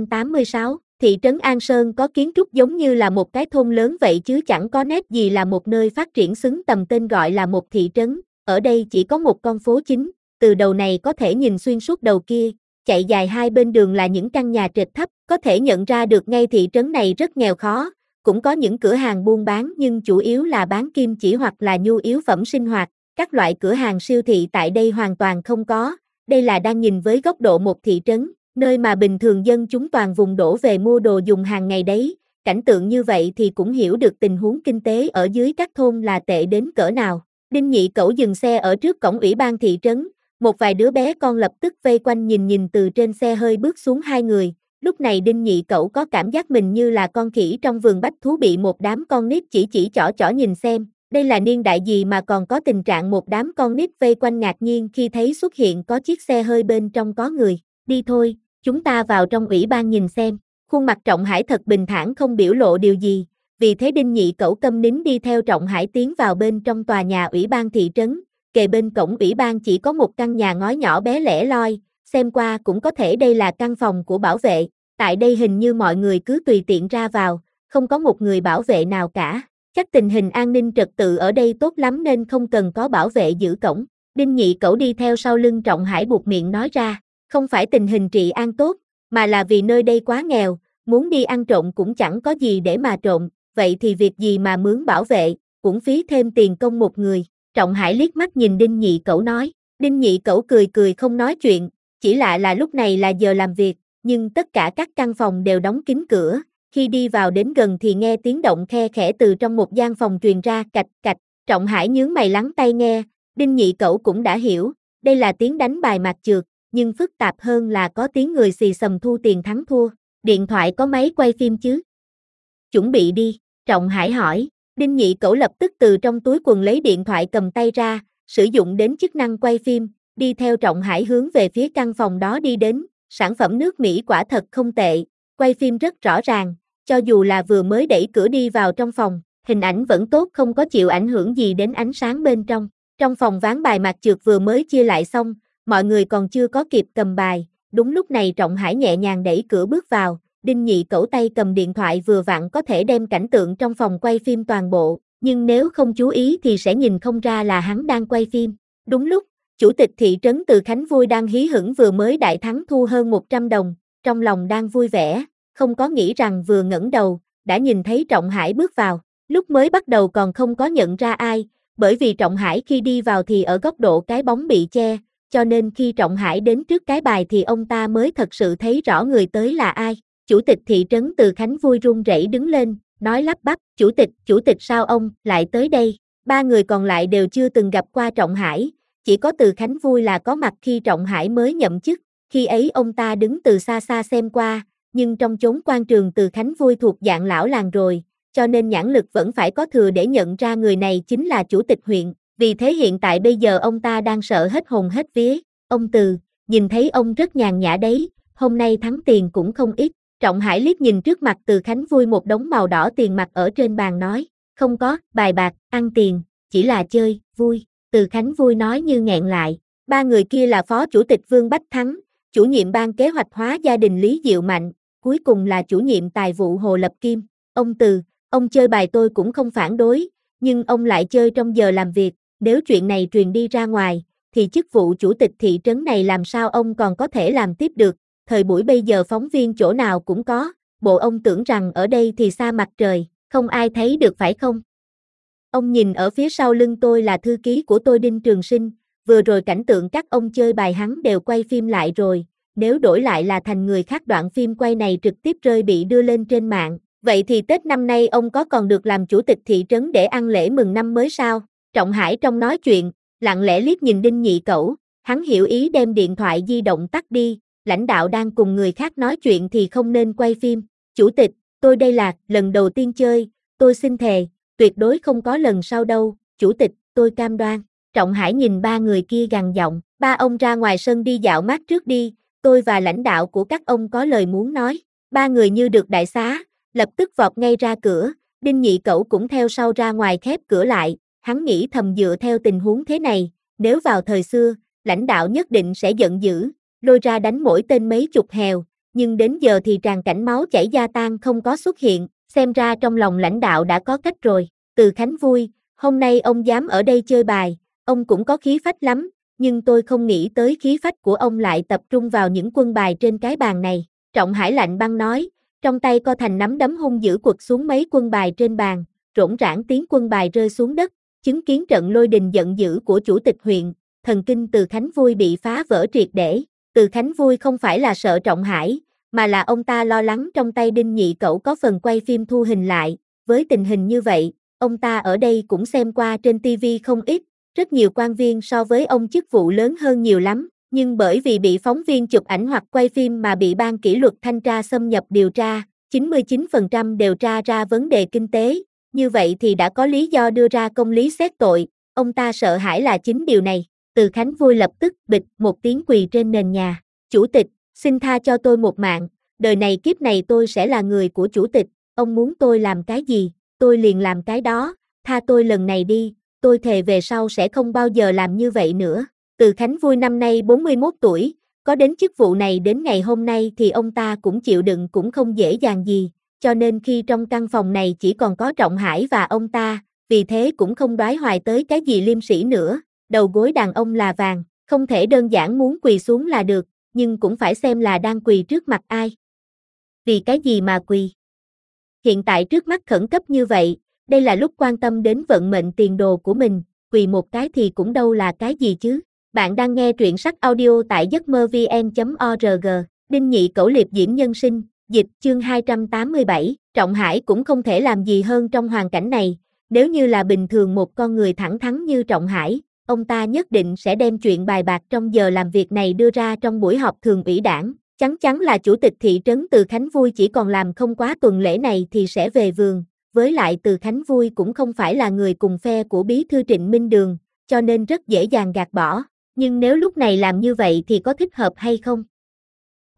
286, thị trấn An Sơn có kiến trúc giống như là một cái thôn lớn vậy chứ chẳng có nét gì là một nơi phát triển xứng tầm tên gọi là một thị trấn, ở đây chỉ có một con phố chính, từ đầu này có thể nhìn xuyên suốt đầu kia, chạy dài hai bên đường là những căn nhà trệt thấp, có thể nhận ra được ngay thị trấn này rất nghèo khó. Cũng có những cửa hàng buôn bán nhưng chủ yếu là bán kim chỉ hoặc là nhu yếu phẩm sinh hoạt, các loại cửa hàng siêu thị tại đây hoàn toàn không có, đây là đang nhìn với góc độ một thị trấn, nơi mà bình thường dân chúng toàn vùng đổ về mua đồ dùng hàng ngày đấy, cảnh tượng như vậy thì cũng hiểu được tình huống kinh tế ở dưới các thôn là tệ đến cỡ nào. Đinh Nhị Cẩu dừng xe ở trước cổng ủy ban thị trấn, một vài đứa bé con lập tức vây quanh nhìn từ trên xe hơi bước xuống hai người. Lúc này Đinh Nhị Cẩu có cảm giác mình như là con khỉ trong vườn bách thú bị một đám con nít chỉ chỏ nhìn xem, đây là niên đại gì mà còn có tình trạng một đám con nít vây quanh ngạc nhiên khi thấy xuất hiện có chiếc xe hơi bên trong có người. Đi thôi, chúng ta vào trong ủy ban nhìn xem. Khuôn mặt Trọng Hải thật bình thản không biểu lộ điều gì, vì thế Đinh Nhị Cẩu câm nín đi theo Trọng Hải tiến vào bên trong tòa nhà ủy ban thị trấn, kề bên cổng ủy ban chỉ có một căn nhà ngói nhỏ bé lẻ loi, xem qua cũng có thể đây là căn phòng của bảo vệ, tại đây hình như mọi người cứ tùy tiện ra vào, không có một người bảo vệ nào cả, chắc tình hình an ninh trật tự ở đây tốt lắm nên không cần có bảo vệ giữ cổng. Đinh Nhị Cẩu đi theo sau lưng Trọng Hải buột miệng nói ra, không phải tình hình trị an tốt, mà là vì nơi đây quá nghèo, muốn đi ăn trộm cũng chẳng có gì để mà trộm, vậy thì việc gì mà mướn bảo vệ, cũng phí thêm tiền công một người. Trọng Hải liếc mắt nhìn Đinh Nhị Cẩu nói, Đinh Nhị Cẩu cười không nói chuyện, chỉ lạ là lúc này là giờ làm việc, nhưng tất cả các căn phòng đều đóng kín cửa, khi đi vào đến gần thì nghe tiếng động khe khẽ từ trong một gian phòng truyền ra cạch cạch, Trọng Hải nhướng mày lắng tai nghe, Đinh Nhị Cẩu cũng đã hiểu, đây là tiếng đánh bài mặt trượt, nhưng phức tạp hơn là có tiếng người xì xầm thu tiền thắng thua, điện thoại có máy quay phim chứ? Chuẩn bị đi, Trọng Hải hỏi, Đinh Nhị Cẩu lập tức từ trong túi quần lấy điện thoại cầm tay ra, sử dụng đến chức năng quay phim, đi theo Trọng Hải hướng về phía căn phòng đó đi đến, sản phẩm nước Mỹ quả thật không tệ, quay phim rất rõ ràng, cho dù là vừa mới đẩy cửa đi vào trong phòng, hình ảnh vẫn tốt không có chịu ảnh hưởng gì đến ánh sáng bên trong. Trong phòng ván bài mặt trượt vừa mới chia lại xong, mọi người còn chưa có kịp cầm bài, đúng lúc này Trọng Hải nhẹ nhàng đẩy cửa bước vào, Đinh Nhị Cẩu tay cầm điện thoại vừa vặn có thể đem cảnh tượng trong phòng quay phim toàn bộ, nhưng nếu không chú ý thì sẽ nhìn không ra là hắn đang quay phim. Đúng lúc, chủ tịch thị trấn Từ Khánh Vui đang hí hửng vừa mới đại thắng thu hơn 100 đồng, trong lòng đang vui vẻ, không có nghĩ rằng vừa ngẩng đầu, đã nhìn thấy Trọng Hải bước vào. Lúc mới bắt đầu còn không có nhận ra ai, bởi vì Trọng Hải khi đi vào thì ở góc độ cái bóng bị che, cho nên khi Trọng Hải đến trước cái bài thì ông ta mới thật sự thấy rõ người tới là ai. Chủ tịch thị trấn Từ Khánh Vui run rẩy đứng lên, nói lắp bắp, chủ tịch sao ông lại tới đây? Ba người còn lại đều chưa từng gặp qua Trọng Hải, chỉ có Từ Khánh Vui là có mặt khi Trọng Hải mới nhậm chức, khi ấy ông ta đứng từ xa xa xem qua, nhưng trong chốn quan trường Từ Khánh Vui thuộc dạng lão làng rồi, cho nên nhãn lực vẫn phải có thừa để nhận ra người này chính là chủ tịch huyện, vì thế hiện tại bây giờ ông ta đang sợ hết hồn hết vía. Ông Từ, nhìn thấy ông rất nhàn nhã đấy, hôm nay thắng tiền cũng không ít. Trọng Hải liếc nhìn trước mặt Từ Khánh Vui một đống màu đỏ tiền mặt ở trên bàn nói, không có, bài bạc, ăn tiền, chỉ là chơi, vui. Từ Khánh Vui nói như nghẹn lại, ba người kia là Phó Chủ tịch Vương Bách Thắng, chủ nhiệm ban kế hoạch hóa gia đình Lý Diệu Mạnh, cuối cùng là chủ nhiệm tài vụ Hồ Lập Kim. Ông Từ, ông chơi bài tôi cũng không phản đối, nhưng ông lại chơi trong giờ làm việc, nếu chuyện này truyền đi ra ngoài, thì chức vụ chủ tịch thị trấn này làm sao ông còn có thể làm tiếp được, thời buổi bây giờ phóng viên chỗ nào cũng có, bộ ông tưởng rằng ở đây thì xa mặt trời, không ai thấy được phải không? Ông nhìn ở phía sau lưng tôi là thư ký của tôi Đinh Trường Sinh, vừa rồi cảnh tượng các ông chơi bài hắn đều quay phim lại rồi, nếu đổi lại là thành người khác đoạn phim quay này trực tiếp rơi bị đưa lên trên mạng, vậy thì Tết năm nay ông có còn được làm chủ tịch thị trấn để ăn lễ mừng năm mới sao? Trọng Hải trong nói chuyện, lặng lẽ liếc nhìn Đinh Nhị Cẩu, hắn hiểu ý đem điện thoại di động tắt đi, lãnh đạo đang cùng người khác nói chuyện thì không nên quay phim. Chủ tịch, tôi đây là lần đầu tiên chơi, tôi xin thề, tuyệt đối không có lần sau đâu, chủ tịch, tôi cam đoan. Trọng Hải nhìn ba người kia gằn giọng, ba ông ra ngoài sân đi dạo mát trước đi, tôi và lãnh đạo của các ông có lời muốn nói. Ba người như được đại xá, lập tức vọt ngay ra cửa, Đinh Nhị Cẩu cũng theo sau ra ngoài khép cửa lại, hắn nghĩ thầm dựa theo tình huống thế này, nếu vào thời xưa, lãnh đạo nhất định sẽ giận dữ, lôi ra đánh mỗi tên mấy chục hèo, nhưng đến giờ thì tràn cảnh máu chảy da tan không có xuất hiện, xem ra trong lòng lãnh đạo đã có cách rồi. Từ Khánh Vui, hôm nay ông dám ở đây chơi bài, ông cũng có khí phách lắm, nhưng tôi không nghĩ tới khí phách của ông lại tập trung vào những quân bài trên cái bàn này. Trọng Hải lạnh băng nói, trong tay co thành nắm đấm hung dữ quật xuống mấy quân bài trên bàn, rỗng rãng tiếng quân bài rơi xuống đất, chứng kiến trận lôi đình giận dữ của chủ tịch huyện, thần kinh Từ Khánh Vui bị phá vỡ triệt để. Từ Khánh Vui không phải là sợ Trọng Hải, mà là ông ta lo lắng trong tay Đinh Nhị Cẩu có phần quay phim thu hình lại, với tình hình như vậy, ông ta ở đây cũng xem qua trên TV không ít, rất nhiều quan viên so với ông chức vụ lớn hơn nhiều lắm, nhưng bởi vì bị phóng viên chụp ảnh hoặc quay phim mà bị ban kỷ luật thanh tra xâm nhập điều tra, 99% đều tra ra vấn đề kinh tế, như vậy thì đã có lý do đưa ra công lý xét tội, ông ta sợ hãi là chính điều này. Từ Khánh Vui lập tức bịch một tiếng quỳ trên nền nhà, chủ tịch, xin tha cho tôi một mạng, đời này kiếp này tôi sẽ là người của chủ tịch, ông muốn tôi làm cái gì, tôi liền làm cái đó, tha tôi lần này đi, tôi thề về sau sẽ không bao giờ làm như vậy nữa. Từ Khánh Vui năm nay 41 tuổi, có đến chức vụ này đến ngày hôm nay thì ông ta cũng chịu đựng cũng không dễ dàng gì, cho nên khi trong căn phòng này chỉ còn có Trọng Hải và ông ta, vì thế cũng không đoái hoài tới cái gì liêm sĩ nữa, đầu gối đàn ông là vàng, không thể đơn giản muốn quỳ xuống là được, nhưng cũng phải xem là đang quỳ trước mặt ai. Vì cái gì mà quỳ? Hiện tại trước mắt khẩn cấp như vậy, đây là lúc quan tâm đến vận mệnh tiền đồ của mình, quỳ một cái thì cũng đâu là cái gì chứ. Bạn đang nghe truyện sách audio tại giấc mơ vn.org, Đinh Nhị Cẩu liệp diễm nhân sinh, dịch chương 287, Trọng Hải cũng không thể làm gì hơn trong hoàn cảnh này, nếu như là bình thường một con người thẳng thắn như Trọng Hải, ông ta nhất định sẽ đem chuyện bài bạc trong giờ làm việc này đưa ra trong buổi họp thường ủy đảng, chắc chắn là chủ tịch thị trấn Từ Khánh Vui chỉ còn làm không quá tuần lễ này thì sẽ về vườn, với lại Từ Khánh Vui cũng không phải là người cùng phe của bí thư Trịnh Minh Đường, cho nên rất dễ dàng gạt bỏ, nhưng nếu lúc này làm như vậy thì có thích hợp hay không?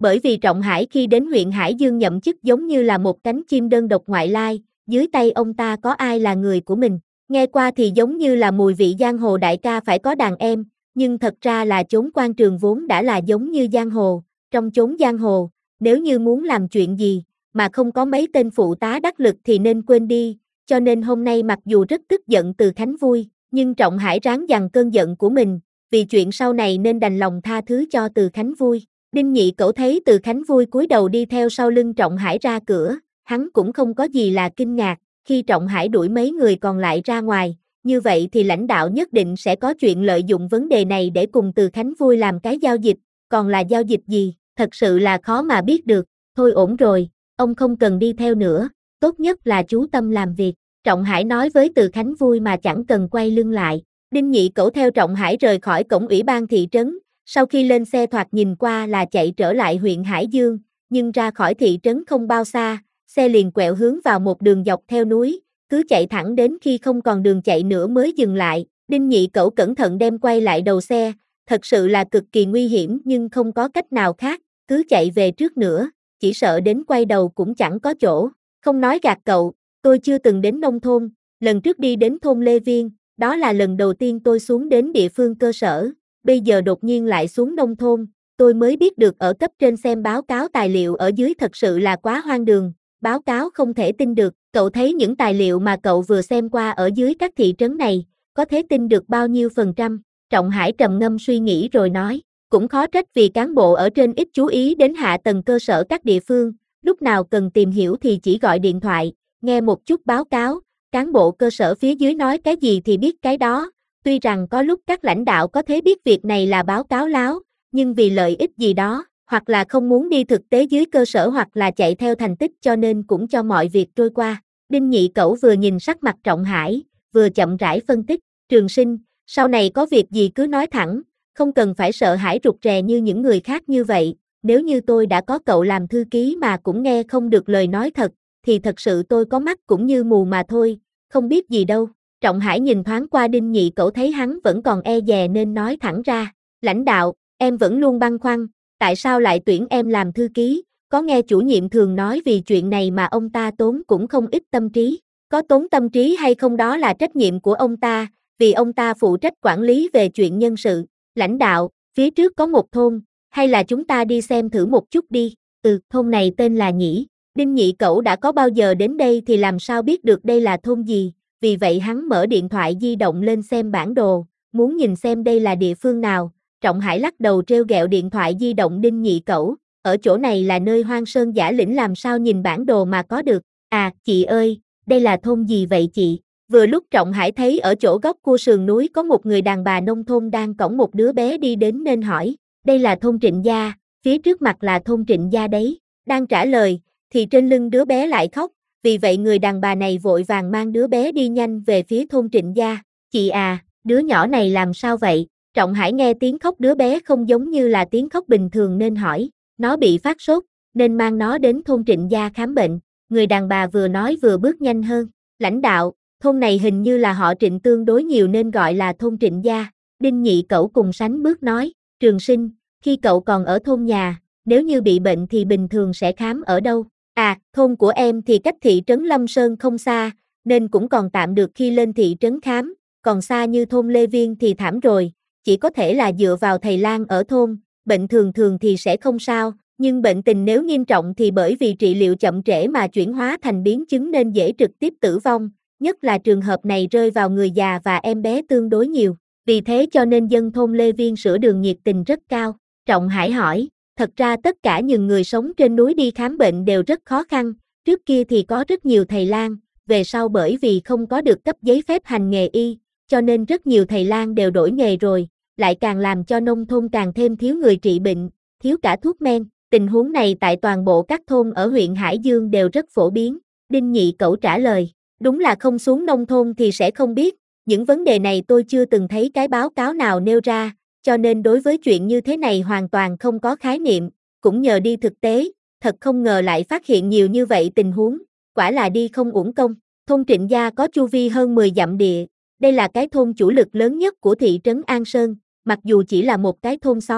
Bởi vì Trọng Hải khi đến huyện Hải Dương nhậm chức giống như là một cánh chim đơn độc ngoại lai, dưới tay ông ta có ai là người của mình. Nghe qua thì giống như là mùi vị giang hồ đại ca phải có đàn em, nhưng thật ra là chốn quan trường vốn đã là giống như giang hồ. Trong chốn giang hồ, nếu như muốn làm chuyện gì, mà không có mấy tên phụ tá đắc lực thì nên quên đi, cho nên hôm nay mặc dù rất tức giận Từ Khánh vui, nhưng Trọng Hải ráng dằn cơn giận của mình, vì chuyện sau này nên đành lòng tha thứ cho Từ Khánh vui. Đinh Nhị Cẩu thấy Từ Khánh vui cúi đầu đi theo sau lưng Trọng Hải ra cửa, hắn cũng không có gì là kinh ngạc, khi Trọng Hải đuổi mấy người còn lại ra ngoài, như vậy thì lãnh đạo nhất định sẽ có chuyện lợi dụng vấn đề này để cùng Từ Khánh vui làm cái giao dịch, còn là giao dịch gì, thật sự là khó mà biết được. Thôi ổn rồi, ông không cần đi theo nữa, tốt nhất là chú tâm làm việc, Trọng Hải nói với Từ Khánh vui mà chẳng cần quay lưng lại. Đinh Nhị Cẩu theo Trọng Hải rời khỏi cổng ủy ban thị trấn, sau khi lên xe thoạt nhìn qua là chạy trở lại huyện Hải Dương, nhưng ra khỏi thị trấn không bao xa, xe liền quẹo hướng vào một đường dọc theo núi, cứ chạy thẳng đến khi không còn đường chạy nữa mới dừng lại. Đinh Nhị Cẩu cẩn thận đem quay lại đầu xe, thật sự là cực kỳ nguy hiểm nhưng không có cách nào khác, cứ chạy về trước nữa, chỉ sợ đến quay đầu cũng chẳng có chỗ. Không nói gạt cậu, tôi chưa từng đến nông thôn, lần trước đi đến thôn Lê Viên, đó là lần đầu tiên tôi xuống đến địa phương cơ sở, bây giờ đột nhiên lại xuống nông thôn, tôi mới biết được ở cấp trên xem báo cáo tài liệu ở dưới thật sự là quá hoang đường, báo cáo không thể tin được. Cậu thấy những tài liệu mà cậu vừa xem qua ở dưới các thị trấn này, có thể tin được bao nhiêu %? Trọng Hải trầm ngâm suy nghĩ rồi nói, cũng khó trách vì cán bộ ở trên ít chú ý đến hạ tầng cơ sở các địa phương, lúc nào cần tìm hiểu thì chỉ gọi điện thoại, nghe một chút báo cáo, cán bộ cơ sở phía dưới nói cái gì thì biết cái đó, tuy rằng có lúc các lãnh đạo có thể biết việc này là báo cáo láo, nhưng vì lợi ích gì đó, hoặc là không muốn đi thực tế dưới cơ sở hoặc là chạy theo thành tích cho nên cũng cho mọi việc trôi qua. Đinh Nhị Cẩu vừa nhìn sắc mặt Trọng Hải, vừa chậm rãi phân tích, Trường Sinh, sau này có việc gì cứ nói thẳng, không cần phải sợ hãi rụt rè như những người khác như vậy, nếu như tôi đã có cậu làm thư ký mà cũng nghe không được lời nói thật, thì thật sự tôi có mắt cũng như mù mà thôi, không biết gì đâu. Trọng Hải nhìn thoáng qua Đinh Nhị Cẩu thấy hắn vẫn còn e dè nên nói thẳng ra, lãnh đạo, em vẫn luôn băn khoăn, tại sao lại tuyển em làm thư ký, có nghe chủ nhiệm thường nói vì chuyện này mà ông ta tốn cũng không ít tâm trí, có tốn tâm trí hay không đó là trách nhiệm của ông ta, vì ông ta phụ trách quản lý về chuyện nhân sự. Lãnh đạo, phía trước có một thôn, hay là chúng ta đi xem thử một chút đi. Thôn này tên là Nhĩ. Đinh Nhị Cẩu đã có bao giờ đến đây thì làm sao biết được đây là thôn gì, vì vậy hắn mở điện thoại di động lên xem bản đồ, muốn nhìn xem đây là địa phương nào. Trọng Hải lắc đầu trêu ghẹo điện thoại di động Đinh Nhị Cẩu, ở chỗ này là nơi hoang sơn dã lĩnh làm sao nhìn bản đồ mà có được. À, chị ơi, đây là thôn gì vậy chị? Vừa lúc Trọng Hải thấy ở chỗ góc cua sườn núi có một người đàn bà nông thôn đang cõng một đứa bé đi đến nên hỏi, đây là thôn Trịnh Gia, phía trước mặt là thôn Trịnh Gia đấy. Đang trả lời, thì trên lưng đứa bé lại khóc, vì vậy người đàn bà này vội vàng mang đứa bé đi nhanh về phía thôn Trịnh Gia. Chị à, đứa nhỏ này làm sao vậy? Trọng Hải nghe tiếng khóc đứa bé không giống như là tiếng khóc bình thường nên hỏi, nó bị phát sốt, nên mang nó đến thôn Trịnh Gia khám bệnh. Người đàn bà vừa nói vừa bước nhanh hơn, lãnh đạo, thôn này hình như là họ Trịnh tương đối nhiều nên gọi là thôn Trịnh Gia. Đinh Nhị Cẩu cùng sánh bước nói, Trường Sinh, khi cậu còn ở thôn nhà, nếu như bị bệnh thì bình thường sẽ khám ở đâu? À, thôn của em thì cách thị trấn Lâm Sơn không xa, nên cũng còn tạm được khi lên thị trấn khám, còn xa như thôn Lê Viên thì thảm rồi, chỉ có thể là dựa vào thầy lang ở thôn, bệnh thường thường thì sẽ không sao, nhưng bệnh tình nếu nghiêm trọng thì bởi vì trị liệu chậm trễ mà chuyển hóa thành biến chứng nên dễ trực tiếp tử vong, nhất là trường hợp này rơi vào người già và em bé tương đối nhiều, vì thế cho nên dân thôn Lê Viên sửa đường nhiệt tình rất cao. Trọng Hải hỏi, thật ra tất cả những người sống trên núi đi khám bệnh đều rất khó khăn, trước kia thì có rất nhiều thầy lang, về sau bởi vì không có được cấp giấy phép hành nghề y, cho nên rất nhiều thầy lang đều đổi nghề rồi, lại càng làm cho nông thôn càng thêm thiếu người trị bệnh, thiếu cả thuốc men. Tình huống này tại toàn bộ các thôn ở huyện Hải Dương đều rất phổ biến. Đinh Nhị Cẩu trả lời, đúng là không xuống nông thôn thì sẽ không biết, những vấn đề này tôi chưa từng thấy cái báo cáo nào nêu ra, cho nên đối với chuyện như thế này hoàn toàn không có khái niệm, cũng nhờ đi thực tế, thật không ngờ lại phát hiện nhiều như vậy tình huống, quả là đi không uổng công. Thôn Trịnh Gia có chu vi hơn 10 dặm địa, đây là cái thôn chủ lực lớn nhất của thị trấn An Sơn, mặc dù chỉ là một cái thôn xóm,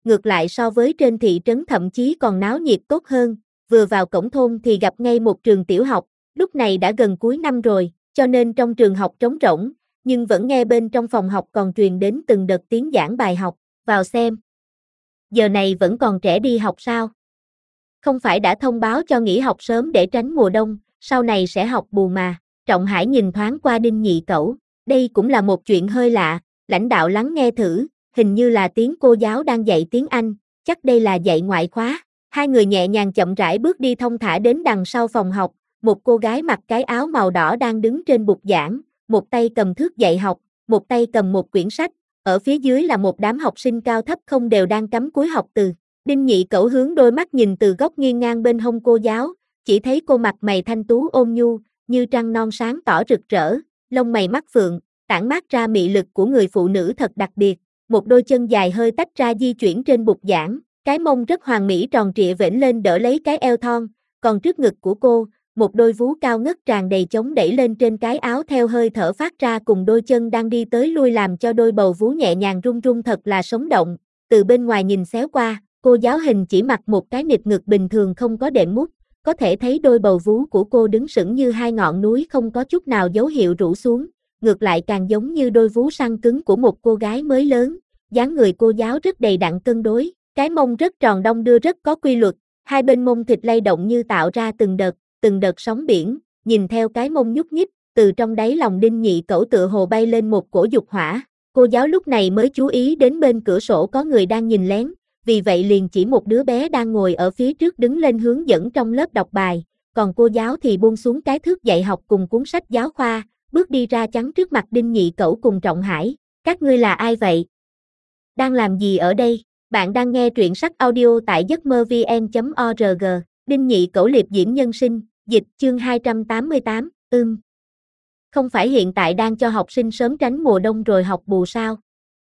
ngược lại so với trên thị trấn thậm chí còn náo nhiệt tốt hơn, vừa vào cổng thôn thì gặp ngay một trường tiểu học, lúc này đã gần cuối năm rồi, cho nên trong trường học trống rỗng, nhưng vẫn nghe bên trong phòng học còn truyền đến từng đợt tiếng giảng bài học, vào xem. Giờ này vẫn còn trẻ đi học sao? Không phải đã thông báo cho nghỉ học sớm để tránh mùa đông, sau này sẽ học bù mà. Trọng Hải nhìn thoáng qua Đinh Nhị Cẩu, đây cũng là một chuyện hơi lạ, lãnh đạo lắng nghe thử, hình như là tiếng cô giáo đang dạy tiếng Anh, chắc đây là dạy ngoại khóa. Hai người nhẹ nhàng chậm rãi bước đi thong thả đến đằng sau phòng học, một cô gái mặc cái áo màu đỏ đang đứng trên bục giảng, một tay cầm thước dạy học, một tay cầm một quyển sách, ở phía dưới là một đám học sinh cao thấp không đều đang cắm cúi học từ. Đinh Nhị Cẩu hướng đôi mắt nhìn từ góc nghiêng ngang bên hông cô giáo, chỉ thấy cô mặt mày thanh tú ôn nhu, như trăng non sáng tỏ rực rỡ, lông mày mắt phượng, tản mát ra mị lực của người phụ nữ thật đặc biệt. Một đôi chân dài hơi tách ra di chuyển trên bục giảng, cái mông rất hoàn mỹ tròn trịa vểnh lên đỡ lấy cái eo thon, còn trước ngực của cô, một đôi vú cao ngất tràn đầy chống đẩy lên trên cái áo theo hơi thở phát ra cùng đôi chân đang đi tới lui làm cho đôi bầu vú nhẹ nhàng rung rung thật là sống động. Từ bên ngoài nhìn xéo qua, cô giáo hình chỉ mặc một cái nịt ngực bình thường không có đệm mút, có thể thấy đôi bầu vú của cô đứng sững như hai ngọn núi không có chút nào dấu hiệu rũ xuống, ngược lại càng giống như đôi vú săn cứng của một cô gái mới lớn. Dáng người cô giáo rất đầy đặn cân đối, cái mông rất tròn đong đưa rất có quy luật, hai bên mông thịt lay động như tạo ra từng đợt sóng biển, nhìn theo cái mông nhúc nhích, từ trong đáy lòng Đinh Nhị Cẩu tựa hồ bay lên một cổ dục hỏa. Cô giáo lúc này mới chú ý đến bên cửa sổ có người đang nhìn lén, vì vậy liền chỉ một đứa bé đang ngồi ở phía trước đứng lên hướng dẫn trong lớp đọc bài, còn cô giáo thì buông xuống cái thước dạy học cùng cuốn sách giáo khoa, bước đi ra chắn trước mặt Đinh Nhị Cẩu cùng Trọng Hải. Các ngươi là ai vậy? Đang làm gì ở đây? Bạn đang nghe truyện sách audio tại giấc mơ vn.org. Đinh Nhị Cẩu liệp diễn nhân sinh, dịch chương 288, Không phải hiện tại đang cho học sinh sớm tránh mùa đông rồi học bù sao?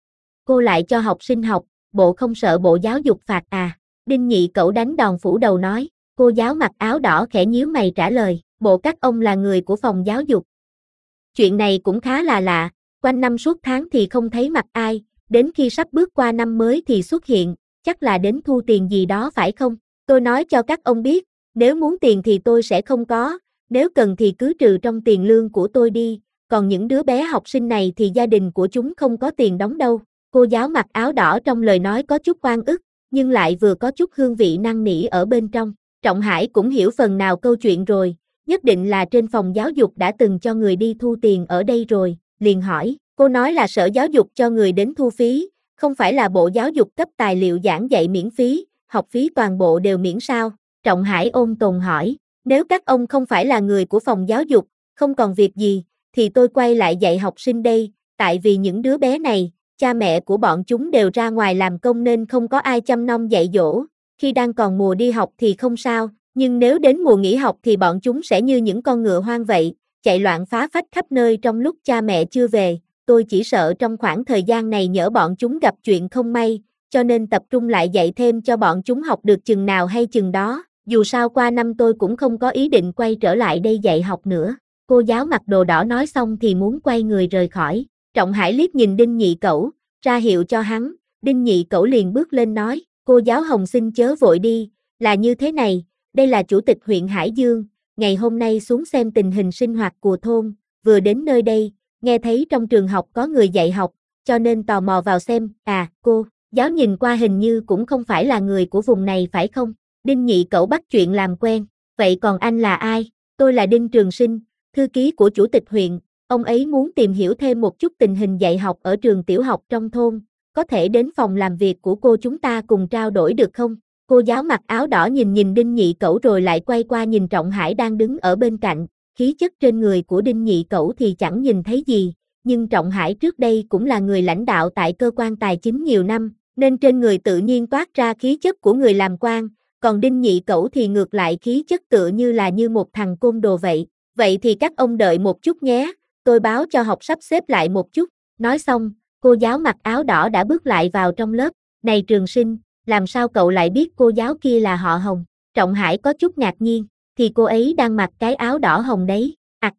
Cô lại cho học sinh học, bộ không sợ bộ giáo dục phạt à? Đinh Nhị Cẩu đánh đòn phủ đầu nói, cô giáo mặc áo đỏ khẽ nhíu mày trả lời, bộ các ông là người của phòng giáo dục. Chuyện này cũng khá là lạ, quanh năm suốt tháng thì không thấy mặt ai, đến khi sắp bước qua năm mới thì xuất hiện, chắc là đến thu tiền gì đó phải không? Tôi nói cho các ông biết, nếu muốn tiền thì tôi sẽ không có, nếu cần thì cứ trừ trong tiền lương của tôi đi, còn những đứa bé học sinh này thì gia đình của chúng không có tiền đóng đâu. Cô giáo mặc áo đỏ trong lời nói có chút oan ức, nhưng lại vừa có chút hương vị năn nỉ ở bên trong. Trọng Hải cũng hiểu phần nào câu chuyện rồi, nhất định là trên phòng giáo dục đã từng cho người đi thu tiền ở đây rồi, liền hỏi, cô nói là sở giáo dục cho người đến thu phí, không phải là bộ giáo dục cấp tài liệu giảng dạy miễn phí, học phí toàn bộ đều miễn sao? Trọng Hải ôn tồn hỏi, nếu các ông không phải là người của phòng giáo dục, không còn việc gì, thì tôi quay lại dạy học sinh đây, tại vì những đứa bé này, cha mẹ của bọn chúng đều ra ngoài làm công nên không có ai chăm nom dạy dỗ, khi đang còn mùa đi học thì không sao, nhưng nếu đến mùa nghỉ học thì bọn chúng sẽ như những con ngựa hoang vậy, chạy loạn phá phách khắp nơi trong lúc cha mẹ chưa về. Tôi chỉ sợ trong khoảng thời gian này nhỡ bọn chúng gặp chuyện không may, cho nên tập trung lại dạy thêm cho bọn chúng học được chừng nào hay chừng đó, dù sao qua năm tôi cũng không có ý định quay trở lại đây dạy học nữa. Cô giáo mặc đồ đỏ nói xong thì muốn quay người rời khỏi, Trọng Hải liếc nhìn Đinh Nhị Cẩu, ra hiệu cho hắn, Đinh Nhị Cẩu liền bước lên nói, cô giáo Hồng xin chớ vội đi, là như thế này, đây là chủ tịch huyện Hải Dương, ngày hôm nay xuống xem tình hình sinh hoạt của thôn, vừa đến nơi đây, nghe thấy trong trường học có người dạy học, cho nên tò mò vào xem, cô, giáo nhìn qua hình như cũng không phải là người của vùng này phải không? Đinh Nhị Cẩu bắt chuyện làm quen, vậy còn anh là ai? Tôi là Đinh Trường Sinh, thư ký của chủ tịch huyện, ông ấy muốn tìm hiểu thêm một chút tình hình dạy học ở trường tiểu học trong thôn, có thể đến phòng làm việc của cô chúng ta cùng trao đổi được không? Cô giáo mặc áo đỏ nhìn Đinh Nhị Cẩu rồi lại quay qua nhìn Trọng Hải đang đứng ở bên cạnh, khí chất trên người của Đinh Nhị Cẩu thì chẳng nhìn thấy gì, nhưng Trọng Hải trước đây cũng là người lãnh đạo tại cơ quan tài chính nhiều năm, nên trên người tự nhiên toát ra khí chất của người làm quan, còn Đinh Nhị Cẩu thì ngược lại khí chất tựa như là như một thằng côn đồ vậy. Vậy thì các ông đợi một chút nhé, tôi báo cho học sắp xếp lại một chút. Nói xong, cô giáo mặc áo đỏ đã bước lại vào trong lớp. Này Trường Sinh, làm sao cậu lại biết cô giáo kia là họ Hồng? Trọng Hải có chút ngạc nhiên, thì cô ấy đang mặc cái áo đỏ hồng đấy.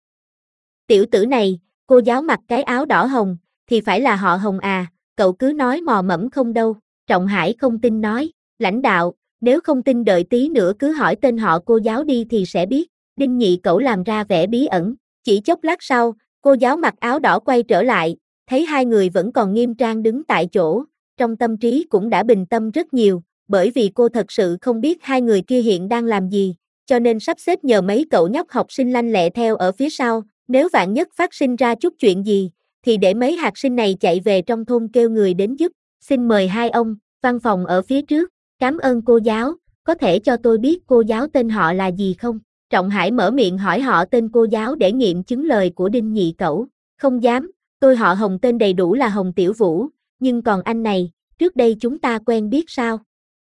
Tiểu tử này, cô giáo mặc cái áo đỏ hồng, thì phải là họ Hồng à, cậu cứ nói mò mẫm không đâu. Trọng Hải không tin nói, lãnh đạo, nếu không tin đợi tí nữa cứ hỏi tên họ cô giáo đi thì sẽ biết. Đinh Nhị Cẩu làm ra vẻ bí ẩn, chỉ chốc lát sau, cô giáo mặc áo đỏ quay trở lại, thấy hai người vẫn còn nghiêm trang đứng tại chỗ, trong tâm trí cũng đã bình tâm rất nhiều, bởi vì cô thật sự không biết hai người kia hiện đang làm gì, cho nên sắp xếp nhờ mấy cậu nhóc học sinh lanh lẹ theo ở phía sau, nếu vạn nhất phát sinh ra chút chuyện gì, thì để mấy hạt sinh này chạy về trong thôn kêu người đến giúp. Xin mời hai ông, văn phòng ở phía trước. Cảm ơn cô giáo, có thể cho tôi biết cô giáo tên họ là gì không? Trọng Hải mở miệng hỏi họ tên cô giáo để nghiệm chứng lời của Đinh Nhị Cẩu. Không dám, tôi họ Hồng, tên đầy đủ là Hồng Tiểu Vũ, nhưng còn anh này, trước đây chúng ta quen biết sao?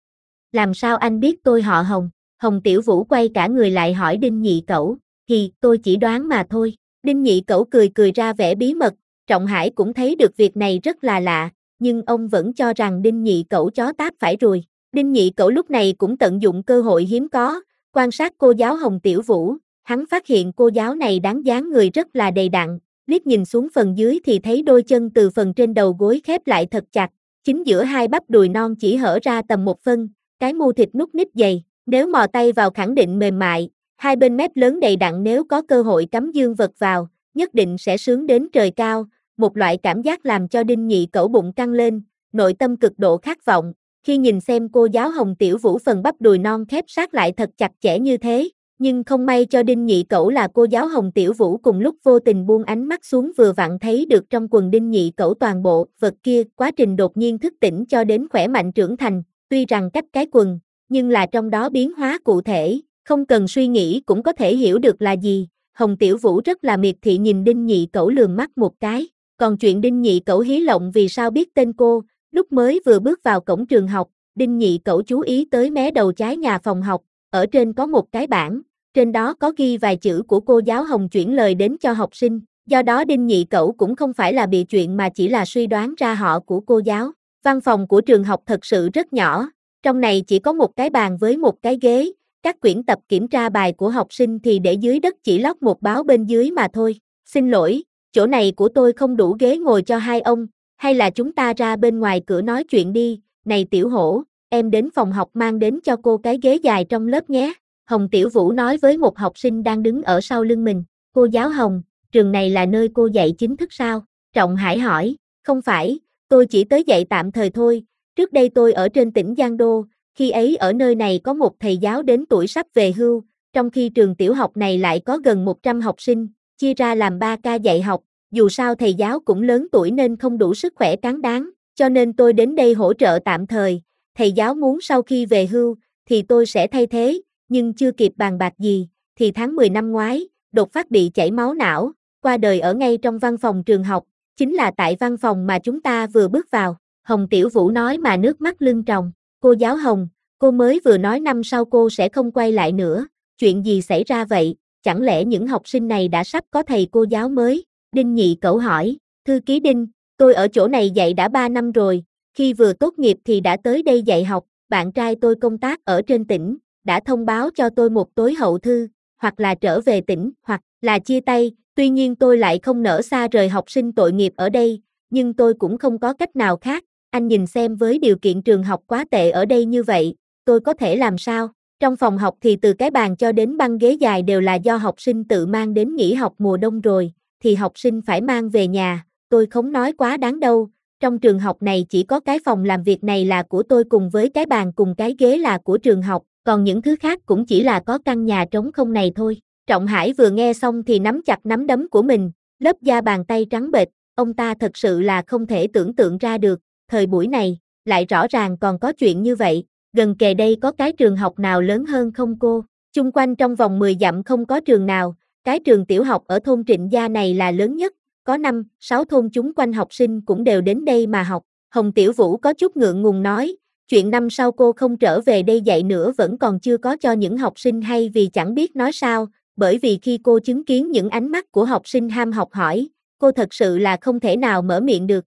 Làm sao anh biết tôi họ Hồng? Hồng Tiểu Vũ quay cả người lại hỏi Đinh Nhị Cẩu, thì tôi chỉ đoán mà thôi. Đinh Nhị Cẩu cười ra vẻ bí mật, Trọng Hải cũng thấy được việc này rất là lạ, nhưng ông vẫn cho rằng Đinh Nhị Cẩu chó táp phải rồi. Đinh Nhị Cẩu lúc này cũng tận dụng cơ hội hiếm có, quan sát cô giáo Hồng Tiểu Vũ, hắn phát hiện cô giáo này đáng dáng người rất là đầy đặn, liếc nhìn xuống phần dưới thì thấy đôi chân từ phần trên đầu gối khép lại thật chặt, chính giữa hai bắp đùi non chỉ hở ra tầm 1 phân, cái mu thịt nút nít dày, nếu mò tay vào khẳng định mềm mại, hai bên mép lớn đầy đặn, nếu có cơ hội cắm dương vật vào, nhất định sẽ sướng đến trời cao, một loại cảm giác làm cho Đinh Nhị Cẩu bụng căng lên, nội tâm cực độ khát vọng. Khi nhìn xem cô giáo Hồng Tiểu Vũ phần bắp đùi non khép sát lại thật chặt chẽ như thế, nhưng không may cho Đinh Nhị Cẩu là cô giáo Hồng Tiểu Vũ cùng lúc vô tình buông ánh mắt xuống vừa vặn thấy được trong quần Đinh Nhị Cẩu toàn bộ vật kia, quá trình đột nhiên thức tỉnh cho đến khỏe mạnh trưởng thành, tuy rằng cách cái quần, nhưng là trong đó biến hóa cụ thể, không cần suy nghĩ cũng có thể hiểu được là gì. Hồng Tiểu Vũ rất là miệt thị nhìn Đinh Nhị Cẩu lườm mắt một cái, còn chuyện Đinh Nhị Cẩu hí lộng vì sao biết tên cô. Lúc mới vừa bước vào cổng trường học, Đinh Nhị Cẩu chú ý tới mé đầu trái nhà phòng học, ở trên có một cái bảng, trên đó có ghi vài chữ của cô giáo Hồng chuyển lời đến cho học sinh, do đó Đinh Nhị Cẩu cũng không phải là bịa chuyện mà chỉ là suy đoán ra họ của cô giáo. Văn phòng của trường học thật sự rất nhỏ, trong này chỉ có một cái bàn với một cái ghế, các quyển tập kiểm tra bài của học sinh thì để dưới đất chỉ lót một báo bên dưới mà thôi. Xin lỗi, chỗ này của tôi không đủ ghế ngồi cho hai ông. Hay là chúng ta ra bên ngoài cửa nói chuyện đi, này Tiểu Hổ, em đến phòng học mang đến cho cô cái ghế dài trong lớp nhé. Hồng Tiểu Vũ nói với một học sinh đang đứng ở sau lưng mình. Cô giáo Hồng, trường này là nơi cô dạy chính thức sao? Trọng Hải hỏi, không phải, tôi chỉ tới dạy tạm thời thôi, trước đây tôi ở trên tỉnh Giang Đô, khi ấy ở nơi này có một thầy giáo đến tuổi sắp về hưu, trong khi trường tiểu học này lại có gần 100 học sinh, chia ra làm 3 ca dạy học. Dù sao thầy giáo cũng lớn tuổi nên không đủ sức khỏe cán đáng, cho nên tôi đến đây hỗ trợ tạm thời, thầy giáo muốn sau khi về hưu, thì tôi sẽ thay thế, nhưng chưa kịp bàn bạc gì, thì tháng 10 năm ngoái, đột phát bị chảy máu não, qua đời ở ngay trong văn phòng trường học, chính là tại văn phòng mà chúng ta vừa bước vào. Hồng Tiểu Vũ nói mà nước mắt lưng tròng, cô giáo Hồng, cô mới vừa nói năm sau cô sẽ không quay lại nữa, chuyện gì xảy ra vậy, chẳng lẽ những học sinh này đã sắp có thầy cô giáo mới? Đinh Nhị Cẩu hỏi, thư ký Đinh, tôi ở chỗ này dạy đã 3 năm rồi, khi vừa tốt nghiệp thì đã tới đây dạy học, bạn trai tôi công tác ở trên tỉnh, đã thông báo cho tôi một tối hậu thư, hoặc là trở về tỉnh, hoặc là chia tay, tuy nhiên tôi lại không nỡ xa rời học sinh tội nghiệp ở đây, nhưng tôi cũng không có cách nào khác, anh nhìn xem với điều kiện trường học quá tệ ở đây như vậy, tôi có thể làm sao? Trong phòng học thì từ cái bàn cho đến băng ghế dài đều là do học sinh tự mang đến nghỉ học mùa đông rồi, thì học sinh phải mang về nhà, tôi không nói quá đáng đâu, trong trường học này chỉ có cái phòng làm việc này là của tôi cùng với cái bàn cùng cái ghế là của trường học, còn những thứ khác cũng chỉ là có căn nhà trống không này thôi. Trọng Hải vừa nghe xong thì nắm chặt nắm đấm của mình, lớp da bàn tay trắng bệch, ông ta thật sự là không thể tưởng tượng ra được, thời buổi này, lại rõ ràng còn có chuyện như vậy, gần kề đây có cái trường học nào lớn hơn không cô? Chung quanh trong vòng 10 dặm không có trường nào, cái trường tiểu học ở thôn Trịnh Gia này là lớn nhất, có 5, 6 thôn chúng quanh học sinh cũng đều đến đây mà học. Hồng Tiểu Vũ có chút ngượng ngùng nói, chuyện năm sau cô không trở về đây dạy nữa vẫn còn chưa có cho những học sinh hay vì chẳng biết nói sao, bởi vì khi cô chứng kiến những ánh mắt của học sinh ham học hỏi, cô thật sự là không thể nào mở miệng được.